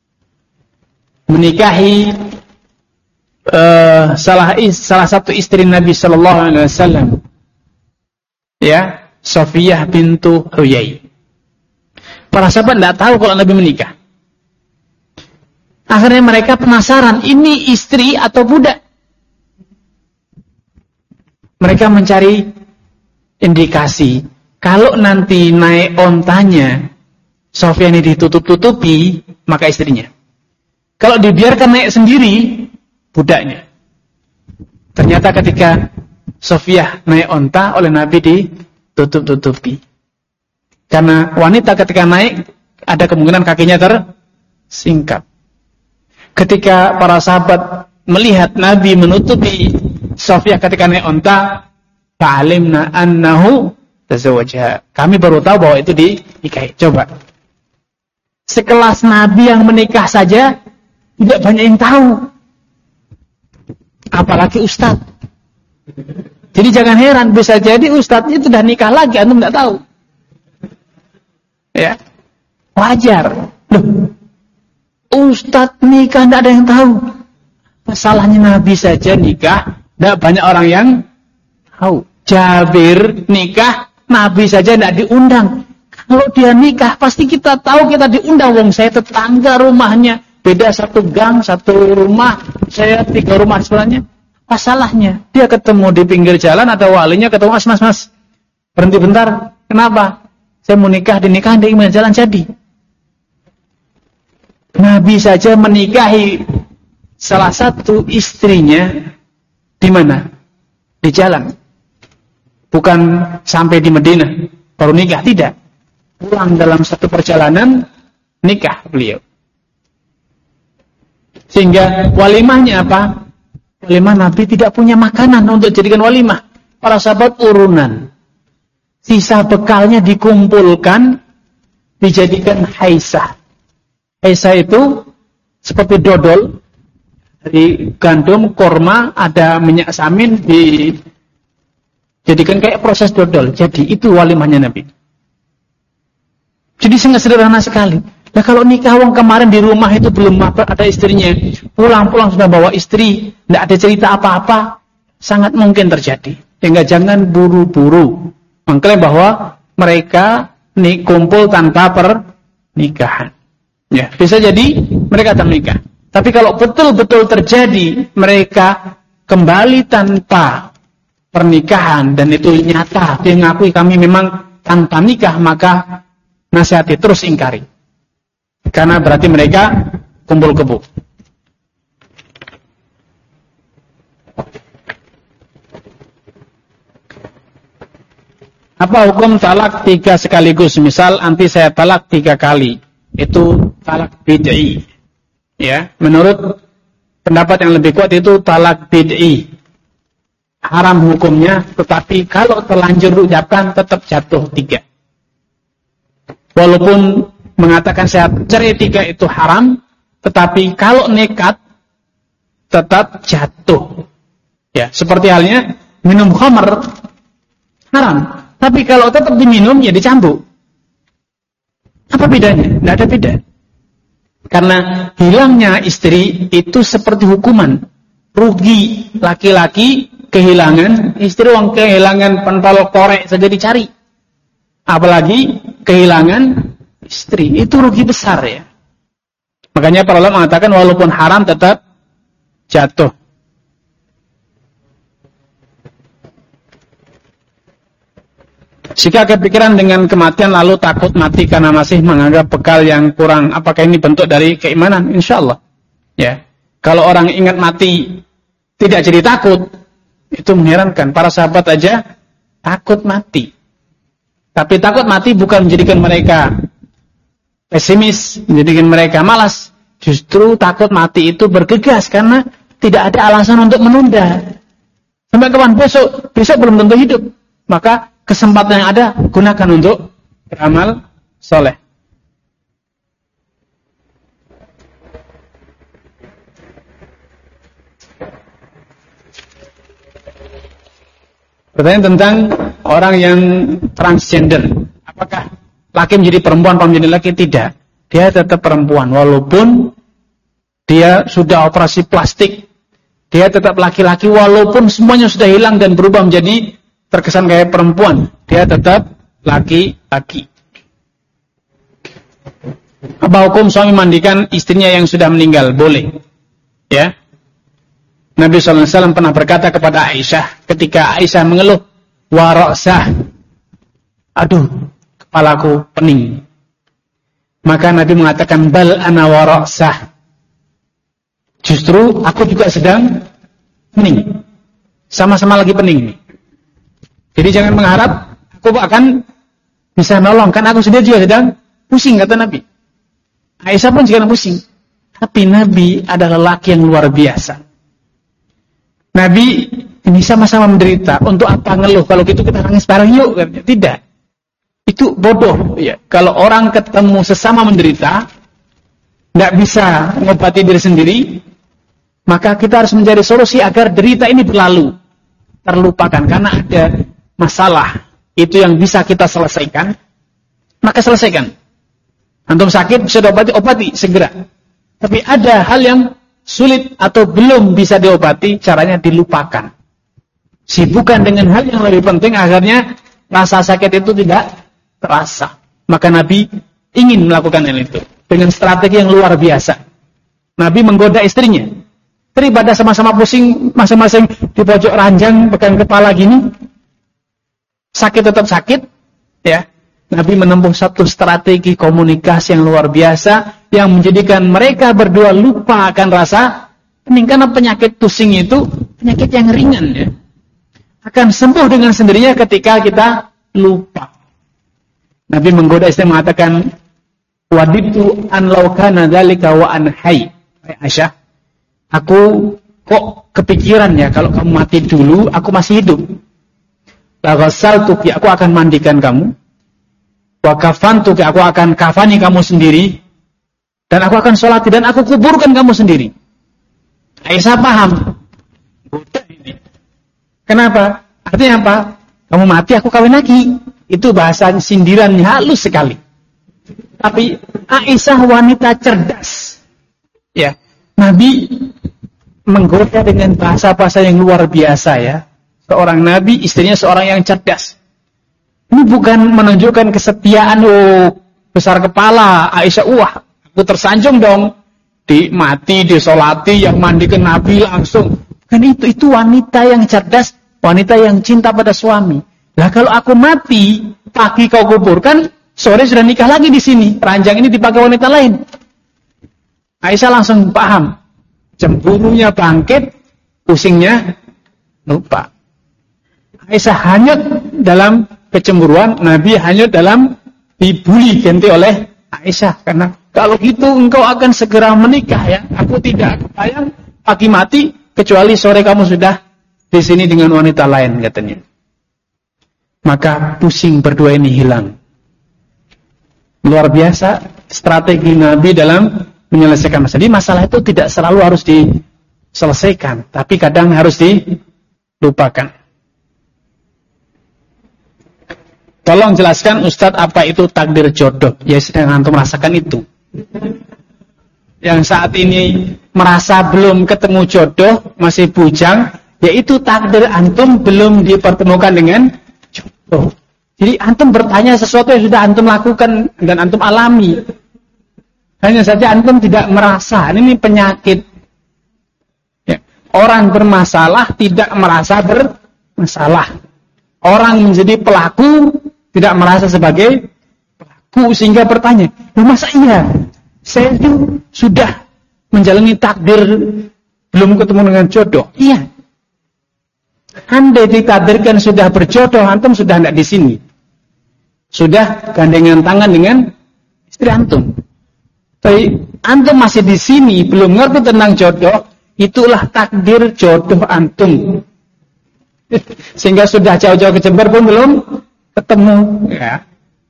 menikahi uh, salah salah satu istri Nabi Sallallahu Alaihi Wasallam, ya, Sofiyah bintu Huyai. Para sahabat tidak tahu kalau Nabi menikah. Akhirnya mereka penasaran, ini istri atau budak? Mereka mencari indikasi. Kalau nanti naik ontanya, Sofiyah ini ditutup-tutupi, maka istrinya. Kalau dibiarkan naik sendiri, budaknya. Ternyata ketika Sofiyah naik onta, oleh Nabi ditutup-tutupi. Karena wanita ketika naik, ada kemungkinan kakinya tersingkap. Ketika para sahabat melihat Nabi menutupi Sofiyah ketika naik onta, fa'alimna annahu tazawwajaha. Kami baru tahu bahwa itu dinikahi. Coba. Sekelas Nabi yang menikah saja tidak banyak yang tahu. Apalagi ustaz. Jadi jangan heran, bisa jadi ustaznya sudah nikah lagi, antum tidak tahu. Ya. Wajar. Loh. Ustaz nikah tidak ada yang tahu. Masalahnya Nabi saja nikah, tidak banyak orang yang tahu. Jabir nikah, Nabi saja tidak diundang. Kalau dia nikah, pasti kita tahu kita diundang. Wong saya tetangga rumahnya, beda satu gang, satu rumah, saya tiga rumah sebelahnya. Masalahnya, dia ketemu di pinggir jalan atau walinya ketemu, mas, mas, mas, berhenti bentar. Kenapa? Saya mau nikah, dinikah di pinggir jalan jadi. Nabi saja menikahi salah satu istrinya di mana? Di jalan. Bukan sampai di Madinah baru nikah, tidak. Pulang dalam satu perjalanan nikah beliau. Sehingga walimahnya apa? Walimah Nabi tidak punya makanan untuk jadikan walimah. Para sahabat urunan. Sisa bekalnya dikumpulkan, dijadikan haisah. Haisah itu seperti dodol dari gandum, korma, ada minyak samin, dijadikan kayak proses dodol. Jadi itu walimahnya Nabi. Jadi sangat sederhana sekali. Nah kalau nikah wong kemarin di rumah itu belum ada istrinya, pulang-pulang sudah bawa istri, tidak ada cerita apa-apa, sangat mungkin terjadi. Sehingga jangan buru-buru mengklaim bahwa mereka nih kumpul tanpa pernikahan. Ya, bisa jadi mereka tak menikah. Tapi kalau betul-betul terjadi mereka kembali tanpa pernikahan dan itu nyata, dia mengakui kami memang tanpa nikah, maka nasihati terus ingkari. Karena berarti mereka kumpul kebo. Apa hukum talak tiga sekaligus? Misal anti saya talak tiga kali. Itu talak bid'i. Ya, menurut pendapat yang lebih kuat itu talak bid'i. Haram hukumnya, tetapi kalau terlanjur diucapkan tetap jatuh tiga. Walaupun mengatakan saya cerai tiga itu haram, tetapi kalau nekat tetap jatuh. Ya, seperti halnya minum khamr haram, tapi kalau tetap diminum ya dicambuk. Apa bedanya? Tidak ada beda. Karena hilangnya istri itu seperti hukuman. Rugi laki-laki kehilangan istri, wong kehilangan pentol korek saja dicari. Apalagi kehilangan istri, itu rugi besar ya. Makanya para ulama mengatakan walaupun haram tetap jatuh. Jika kepikiran dengan kematian lalu takut mati karena masih menganggap bekal yang kurang, apakah ini bentuk dari keimanan? Insya Allah. Ya, kalau orang ingat mati tidak jadi takut, itu mengherankan. Para sahabat aja takut mati. Tapi takut mati bukan menjadikan mereka pesimis, menjadikan mereka malas. Justru takut mati itu bergegas karena tidak ada alasan untuk menunda. Sampai kapan? Besok, besok belum tentu hidup. Maka kesempatan yang ada gunakan untuk beramal soleh. Pertanyaan tentang orang yang transgender. Apakah laki menjadi perempuan, perempuan menjadi laki? Tidak. Dia tetap perempuan. Walaupun dia sudah operasi plastik, dia tetap laki-laki. Walaupun semuanya sudah hilang dan berubah menjadi terkesan kayak perempuan, dia tetap laki-laki. Apa hukum suami mandikan istrinya yang sudah meninggal? Boleh. Ya. Nabi shallallahu alaihi wasallam pernah berkata kepada Aisyah ketika Aisyah mengeluh, wa ra'sah, aduh kepalaku pening. Maka Nabi mengatakan, bal ana wa ra'sah, justru aku juga sedang pening, sama-sama lagi pening nih. Jadi jangan mengharap aku akan bisa nolong, kan aku sendiri juga sedang pusing, kata Nabi. Aisyah pun juga pusing. Tapi Nabi adalah laki yang luar biasa. Nabi ini sama-sama menderita. Untuk apa ngeluh? Kalau gitu kita nangis bareng yuk. Tidak. Itu bodoh. Ya. Kalau orang ketemu sesama menderita, nggak bisa mengobati diri sendiri, maka kita harus mencari solusi agar derita ini berlalu, terlupakan. Karena ada masalah itu yang bisa kita selesaikan, maka selesaikan. Antum sakit bisa diobati, obati segera. Tapi ada hal yang sulit atau belum bisa diobati, caranya dilupakan. Sibukkan dengan hal yang lebih penting, akhirnya rasa sakit itu tidak terasa. Maka Nabi ingin melakukan hal itu dengan strategi yang luar biasa. Nabi menggoda istrinya. Daripada sama-sama pusing, masing-masing di pojok ranjang, pegang kepala gini, sakit tetap sakit, ya. Nabi menempuh satu strategi komunikasi yang luar biasa yang menjadikan mereka berdua lupa akan rasa pening, karena penyakit pusing itu penyakit yang ringan, ya. Akan sembuh dengan sendirinya ketika kita lupa. Nabi menggoda istri mengatakan, waditu an law kana dzalika wa an hayy. Aisyah, aku kok kepikiran ya kalau kamu mati dulu, aku masih hidup. La ghassaltuki, aku akan mandikan kamu. wa kafantuki, aku akan kafani kamu sendiri, dan aku akan sholati, dan aku kuburkan kamu sendiri. Aisyah paham. Budak ini. Kenapa? Artinya apa? Kamu mati, aku kawin lagi. Itu bahasa sindirannya halus sekali. Tapi Aisyah wanita cerdas. Ya, Nabi menggoda dengan bahasa-bahasa yang luar biasa ya. Seorang Nabi, istrinya seorang yang cerdas. Ini bukan menunjukkan kesetiaan, oh besar kepala, Aisyah, wah aku tersanjung dong. Di mati, disolati, yang mandikan Nabi langsung. Kan itu, itu wanita yang cerdas, wanita yang cinta pada suami. Lah kalau aku mati, pagi kau kuburkan, sore sudah nikah lagi di sini. Ranjang ini dipakai wanita lain. Aisyah langsung paham. Cemburunya bangkit, pusingnya lupa. Aisyah hanyut dalam kecemburuan, Nabi hanyut dalam dibuli ganti oleh Aisyah. Karena kalau gitu engkau akan segera menikah ya. Aku tidak kebayang pagi mati kecuali sore kamu sudah di sini dengan wanita lain katanya. Maka pusing berdua ini hilang. Luar biasa strategi Nabi dalam menyelesaikan masalah. Jadi masalah itu tidak selalu harus diselesaikan, tapi kadang harus dilupakan. Tolong jelaskan Ustadz apa itu takdir jodoh. Ya sedang antum merasakan itu. Yang saat ini merasa belum ketemu jodoh, masih bujang, yaitu takdir antum belum dipertemukan dengan jodoh. Jadi antum bertanya sesuatu yang sudah antum lakukan dan antum alami. Hanya saja antum tidak merasa. Ini penyakit. Ya. Orang bermasalah tidak merasa bermasalah. Orang menjadi pelaku tidak merasa sebagai pelaku sehingga bertanya, masa iya? Saya itu sudah menjalani takdir belum ketemu dengan jodoh. Iya. Andai ditakdirkan sudah berjodoh, antum sudah tidak di sini. Sudah gandengan tangan dengan istri antum. Tapi antum masih di sini, belum ngerti tentang jodoh, itulah takdir jodoh antum. Sehingga sudah jauh-jauh ke Jember pun belum ketemu. Ya.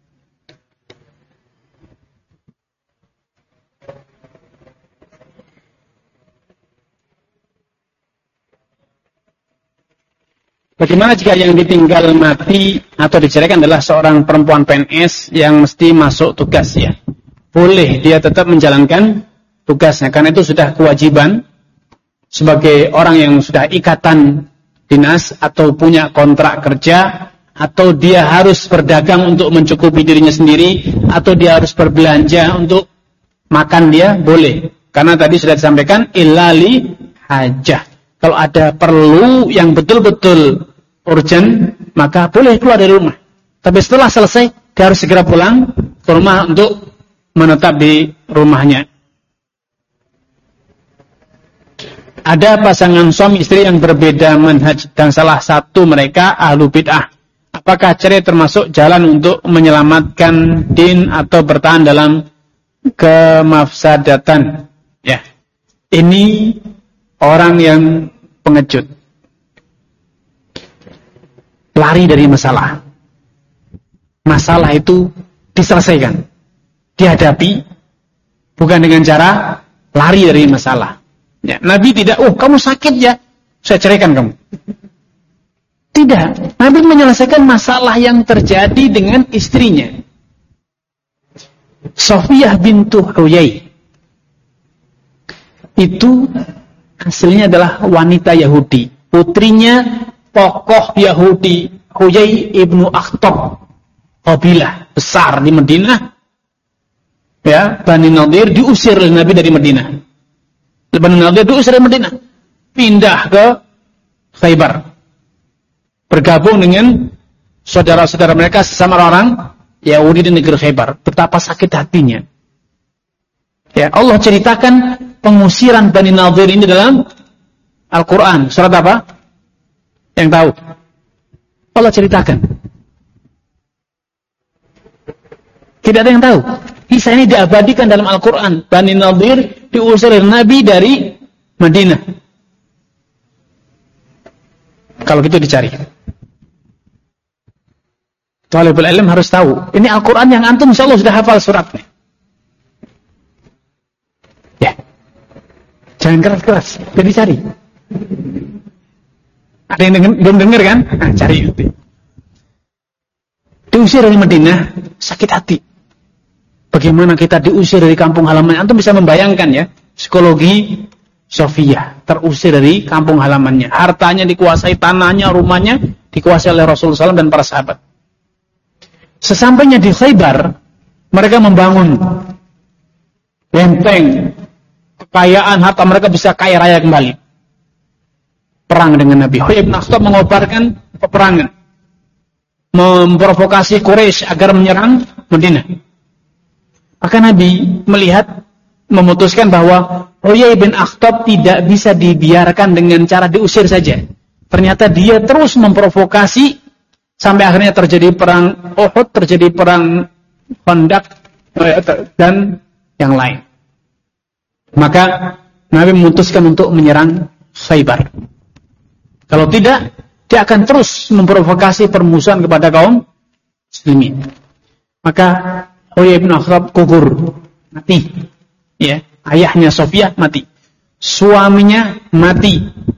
Bagaimana jika yang ditinggal mati atau diceraikan adalah seorang perempuan P N S yang mesti masuk tugas ya? Boleh dia tetap menjalankan tugasnya karena itu sudah kewajiban sebagai orang yang sudah ikatan dinas atau punya kontrak kerja atau dia harus berdagang untuk mencukupi dirinya sendiri atau dia harus berbelanja untuk makan dia boleh karena tadi sudah disampaikan illali hajah. Kalau ada perlu yang betul-betul urgent, maka boleh keluar dari rumah. Tapi setelah selesai, dia harus segera pulang ke rumah untuk menetap di rumahnya. Ada pasangan suami istri yang berbeda manhaj dan salah satu mereka ahlu bid'ah. Apakah cerai termasuk jalan untuk menyelamatkan din atau bertahan dalam kemafsadatan? Ya, ini orang yang pengecut, lari dari masalah. Masalah itu diselesaikan, dihadapi, bukan dengan cara lari dari masalah. Ya, Nabi tidak, oh kamu sakit ya, saya ceraikan kamu. Tidak, Nabi menyelesaikan masalah yang terjadi dengan istrinya. Sofiyah bintu Huyai itu aslinya adalah wanita Yahudi. Putrinya tokoh Yahudi Huyai ibnu Akhtab, kabilah besar di Madinah. Ya, Bani Nadir diusir oleh Nabi dari Madinah. Bani Nadir diusir dari Madinah, pindah ke Khaybar, bergabung dengan saudara-saudara mereka sesama orang Yahudi di negeri Khaybar. Betapa sakit hatinya. Ya, Allah ceritakan pengusiran Bani Nadir ini dalam Al-Quran. Surat apa? Yang tahu? Allah ceritakan. Tidak ada yang tahu. Kisah ini diabadikan dalam Al-Quran. Bani Nadir diusir Nabi dari Madinah. Kalau gitu dicari. Thalibul ilm harus tahu. Ini Al-Quran yang antum insyaallah sudah hafal suratnya. Ya. Jangan keras-keras. Jadi cari. Ada yang denger, belum dengar kan? Nah, cari itu. Diusir dari Madinah, sakit hati. Bagaimana kita diusir dari kampung halaman? Antum bisa membayangkan ya, psikologi Sofia terusir dari kampung halamannya. Hartanya dikuasai, tanahnya, rumahnya dikuasai oleh Rasulullah shallallahu alaihi wasallam dan para sahabat. Sesampainya di Khaybar, mereka membangun benteng, kekayaan, harta mereka bisa kaya raya kembali. Perang dengan Nabi. Huyai bin Akhtab mengobarkan peperangan, memprovokasi Quraisy agar menyerang Madinah. Maka Nabi melihat, memutuskan bahwa Huyai bin Akhtab tidak bisa dibiarkan dengan cara diusir saja. Ternyata dia terus memprovokasi sampai akhirnya terjadi perang Uhud, terjadi perang Khandaq dan yang lain. Maka Nabi memutuskan untuk menyerang Khaybar. Kalau tidak, dia akan terus memprovokasi permusuhan kepada kaum muslimin. Maka Huyai bin Akhtab gugur, mati. Ya, ayahnya Sofia mati. Suaminya mati.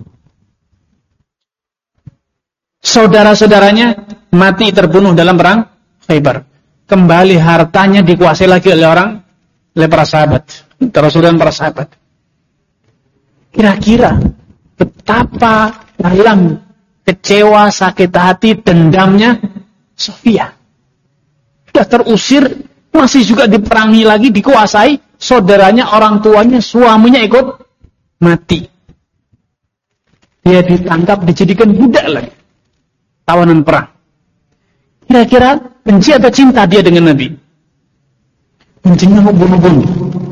Saudara-saudaranya mati terbunuh dalam perang Khaybar. Kembali hartanya dikuasai lagi oleh orang, oleh para sahabat, Rasul dan para sahabat. Kira-kira betapa dalam kecewa, sakit hati, dendamnya Sofia. Sudah terusir, masih juga diperangi lagi, dikuasai, saudaranya, orang tuanya, suaminya ikut mati. Dia ditangkap, dijadikan budak lagi. Tawanan perang. Kira-kira benci atau cinta dia dengan Nabi? Bencinya mau bunuh-bunuh.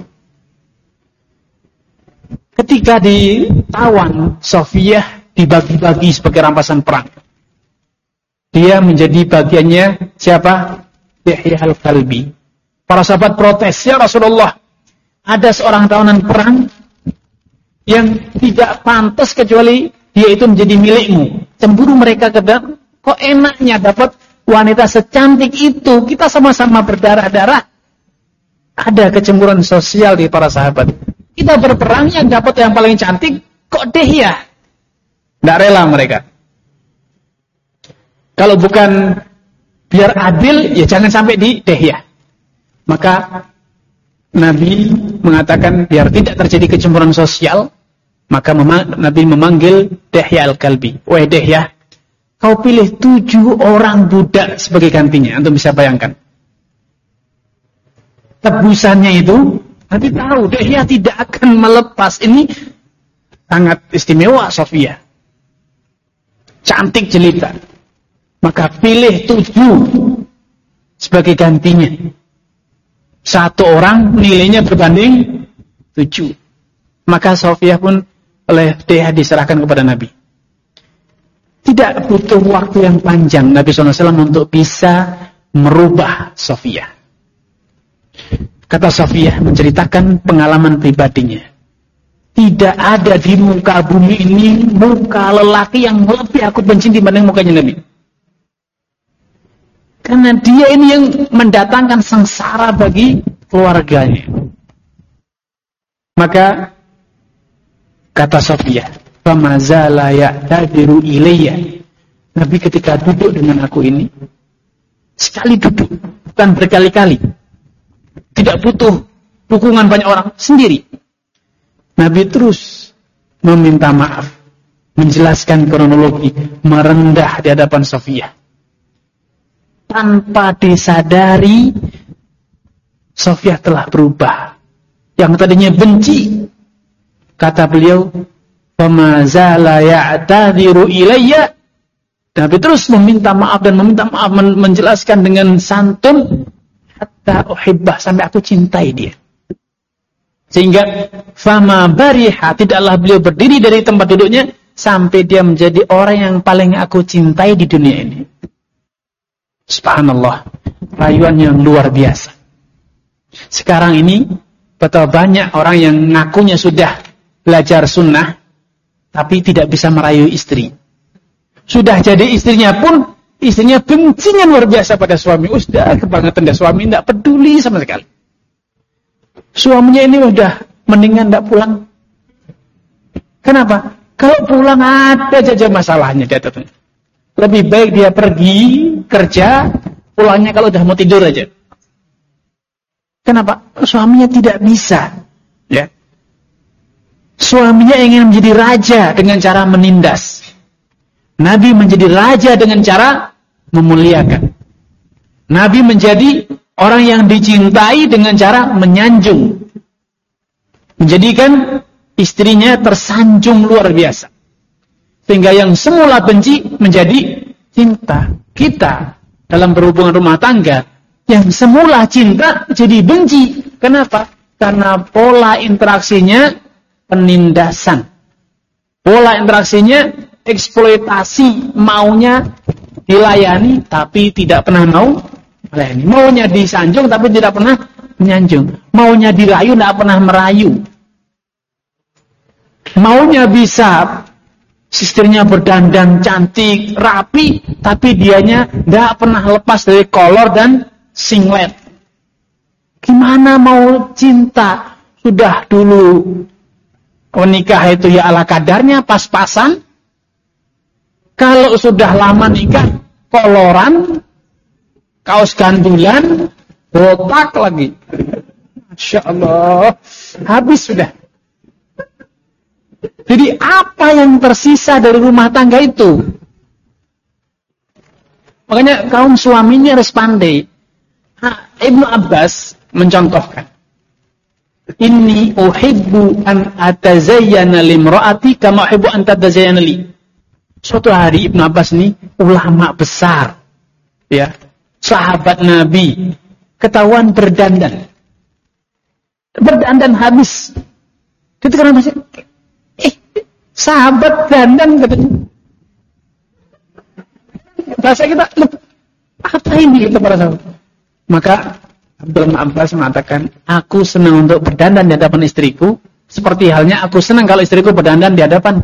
Ketika ditawan, Sofiyah dibagi-bagi sebagai rampasan perang. Dia menjadi bagiannya siapa? Dihya al-Kalbi. Para sahabat protes, ya Rasulullah, ada seorang tawanan perang yang tidak pantas kecuali dia itu menjadi milikmu. Cemburu mereka, kedap, kok enaknya dapat wanita secantik itu, kita sama-sama berdarah-darah. Ada kecemburuan sosial di para sahabat. Kita berperang yang dapat yang paling cantik, kok Dihya? Tidak rela mereka. Kalau bukan biar adil, ya jangan sampai di Dihya. Maka Nabi mengatakan biar tidak terjadi kecemburuan sosial, maka mema- Nabi memanggil Dihya al-Kalbi. Wahai Dihya, kau pilih tujuh orang budak sebagai gantinya. Antum bisa bayangkan. Tebusannya itu, Nabi tahu Dihya tidak akan melepas. Ini sangat istimewa Sofia. Cantik jelita. Maka pilih tujuh sebagai gantinya. Satu orang nilainya berbanding tujuh. Maka Sofia pun oleh Dihya diserahkan kepada Nabi. Tidak butuh waktu yang panjang Nabi shallallahu alaihi wasallam untuk bisa merubah Sofia. Kata Sofia menceritakan pengalaman pribadinya. Tidak ada di muka bumi ini muka lelaki yang lebih aku benci dibanding mukanya Nabi. Karena dia ini yang mendatangkan sengsara bagi keluarganya. Maka kata Sofia, famazala ya'tadiru ilayya. Nabi ketika duduk dengan aku ini, sekali duduk, bukan berkali-kali. Tidak butuh dukungan banyak orang, sendiri. Nabi terus meminta maaf, menjelaskan kronologi, merendah di hadapan Sofia. Tanpa disadari, Sofia telah berubah. Yang tadinya benci, kata beliau, famazala ya'tadiru ilayya. Nabi terus meminta maaf dan meminta maaf, menjelaskan dengan santun, hatta uhibbah, sampai aku cintai dia. Sehingga fama bariha, tidaklah beliau berdiri dari tempat duduknya sampai dia menjadi orang yang paling aku cintai di dunia ini. Subhanallah, rayuan yang luar biasa. Sekarang ini betapa banyak orang yang ngakunya sudah belajar sunnah tapi tidak bisa merayu istri. Sudah jadi istrinya pun istrinya bencinya luar biasa pada suami. Udah kebangetan dah suami, tidak peduli sama sekali. Suaminya ini udah mendingan tidak pulang. Kenapa? Kalau pulang ada saja masalahnya dia tetap. Lebih baik dia pergi kerja, pulangnya kalau udah mau tidur aja. Kenapa? Suaminya tidak bisa. Ya. Suaminya ingin menjadi raja dengan cara menindas. Nabi menjadi raja dengan cara memuliakan. Nabi menjadi orang yang dicintai dengan cara menyanjung. Menjadikan istrinya tersanjung luar biasa. Sehingga yang semula benci menjadi cinta. Kita dalam berhubungan rumah tangga, yang semula cinta jadi benci. Kenapa? Karena pola interaksinya penindasan. Pola interaksinya eksploitasi, maunya dilayani tapi tidak pernah mau melayani. Maunya disanjung tapi tidak pernah menyanjung. Maunya dirayu tidak pernah merayu. Maunya bisa istrinya berdandan cantik, rapi, tapi dianya tidak pernah lepas dari kolor dan singlet. Gimana mau cinta? Sudah dulu menikah itu ya ala kadarnya, pas-pasan. Kalau sudah lama nikah, koloran, kaos gandulan, botak lagi. Masya Allah, habis sudah. Jadi apa yang tersisa dari rumah tangga itu? Makanya kaum suaminya harus pandai. Ha, Ibnu Abbas mencontohkan. Inni uhibbu an atazayyana limra'ati kama uhibbu an tatazayyana li. Suatu hari Ibnu Abbas ini ulama besar, ya, sahabat Nabi, ketahuan berdandan. Berdandan habis. Itu karena masih eh sahabat dandan katanya. Bahasa kita apa ini kita para sahabat? Maka Abdul Abbas mengatakan, aku senang untuk berdandan di hadapan istriku, seperti halnya aku senang kalau istriku berdandan di hadapan.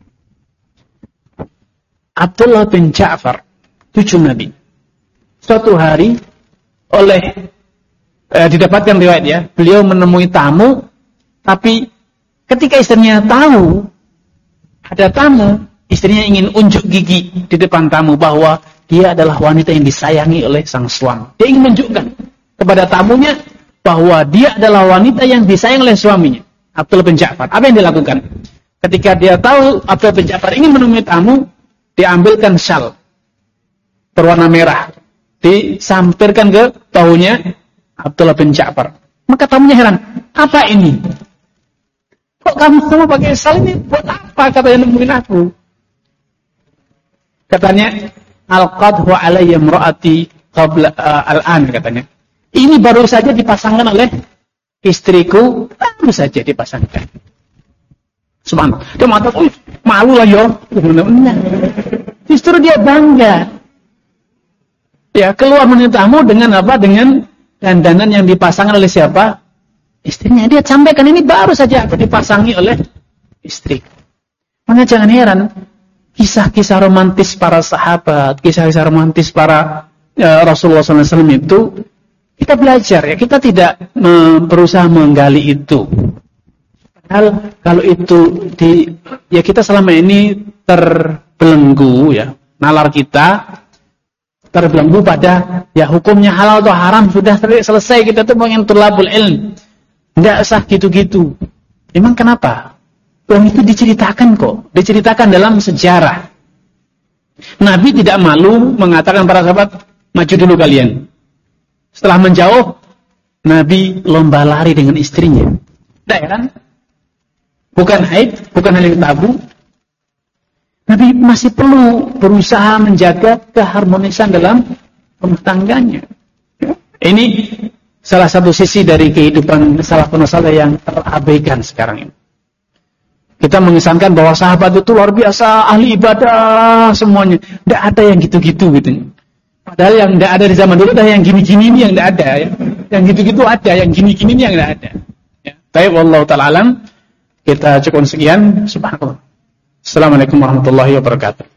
Abdullah bin Ja'far, cucu Nabi, suatu hari oleh eh, didapatkan riwayat ya, beliau menemui tamu, tapi ketika istrinya tahu ada tamu, istrinya ingin unjuk gigi di depan tamu bahwa dia adalah wanita yang disayangi oleh sang suami. Dia ingin menunjukkan kepada tamunya bahwa dia adalah wanita yang disayang oleh suaminya. Abdullah bin Ja'far. Apa yang dilakukan? Ketika dia tahu Abdullah bin Ja'far ingin menemui tamu, diambilkan syal berwarna merah, disampirkan ke bahunya Abdullah bin Ja'far. Maka tamunya heran, apa ini? Kok kamu semua pakai syal ini? Buat apa? Katanya nemuin aku. Katanya, al-qadhu alayya imra'ati qabla uh, al-an, katanya. Ini baru saja dipasangkan oleh istriku, baru saja dipasangkan. Subhanallah. Dia mengatakan, oh, malu lah yo. Benar. Justru dia bangga. Ya, keluar menitamu dengan apa? Dengan dandanan yang dipasangkan oleh siapa? Istrinya. Dia sampaikan ini baru saja aku dipasangi oleh istri. Makanya jangan heran, kisah-kisah romantis para sahabat, kisah-kisah romantis para ya, Rasulullah shallallahu alaihi wasallam itu, kita belajar ya, kita tidak me, berusaha menggali itu. Padahal kalau itu di, ya kita selama ini terbelenggu ya, nalar kita terbelenggu pada ya hukumnya halal atau haram sudah selesai, kita tuh pengen tulabul ilm, nggak usah gitu-gitu. Emang kenapa? Yang itu diceritakan kok, diceritakan dalam sejarah. Nabi tidak malu mengatakan para sahabat, maju dulu kalian. Setelah menjauh, Nabi lomba lari dengan istrinya. Tidak kan? Bukan haid, bukan hal yang tabu. Nabi masih perlu berusaha menjaga keharmonisan dalam rumah tangganya. Ini salah satu sisi dari kehidupan salafun saleh yang terabaikan sekarang ini. Kita mengesankan bahwa sahabat itu luar biasa, ahli ibadah semuanya. Tidak ada yang gitu-gitu gitu. Padahal yang tidak ada di zaman dulu ada yang gini-gini ini yang tidak ada. Ya. Yang gitu-gitu ada, yang gini-gini ini yang tidak ada. Ya. Baik, wallahu ta'ala alam. Kita cukup sekian. Subhanallah. Assalamualaikum warahmatullahi wabarakatuh.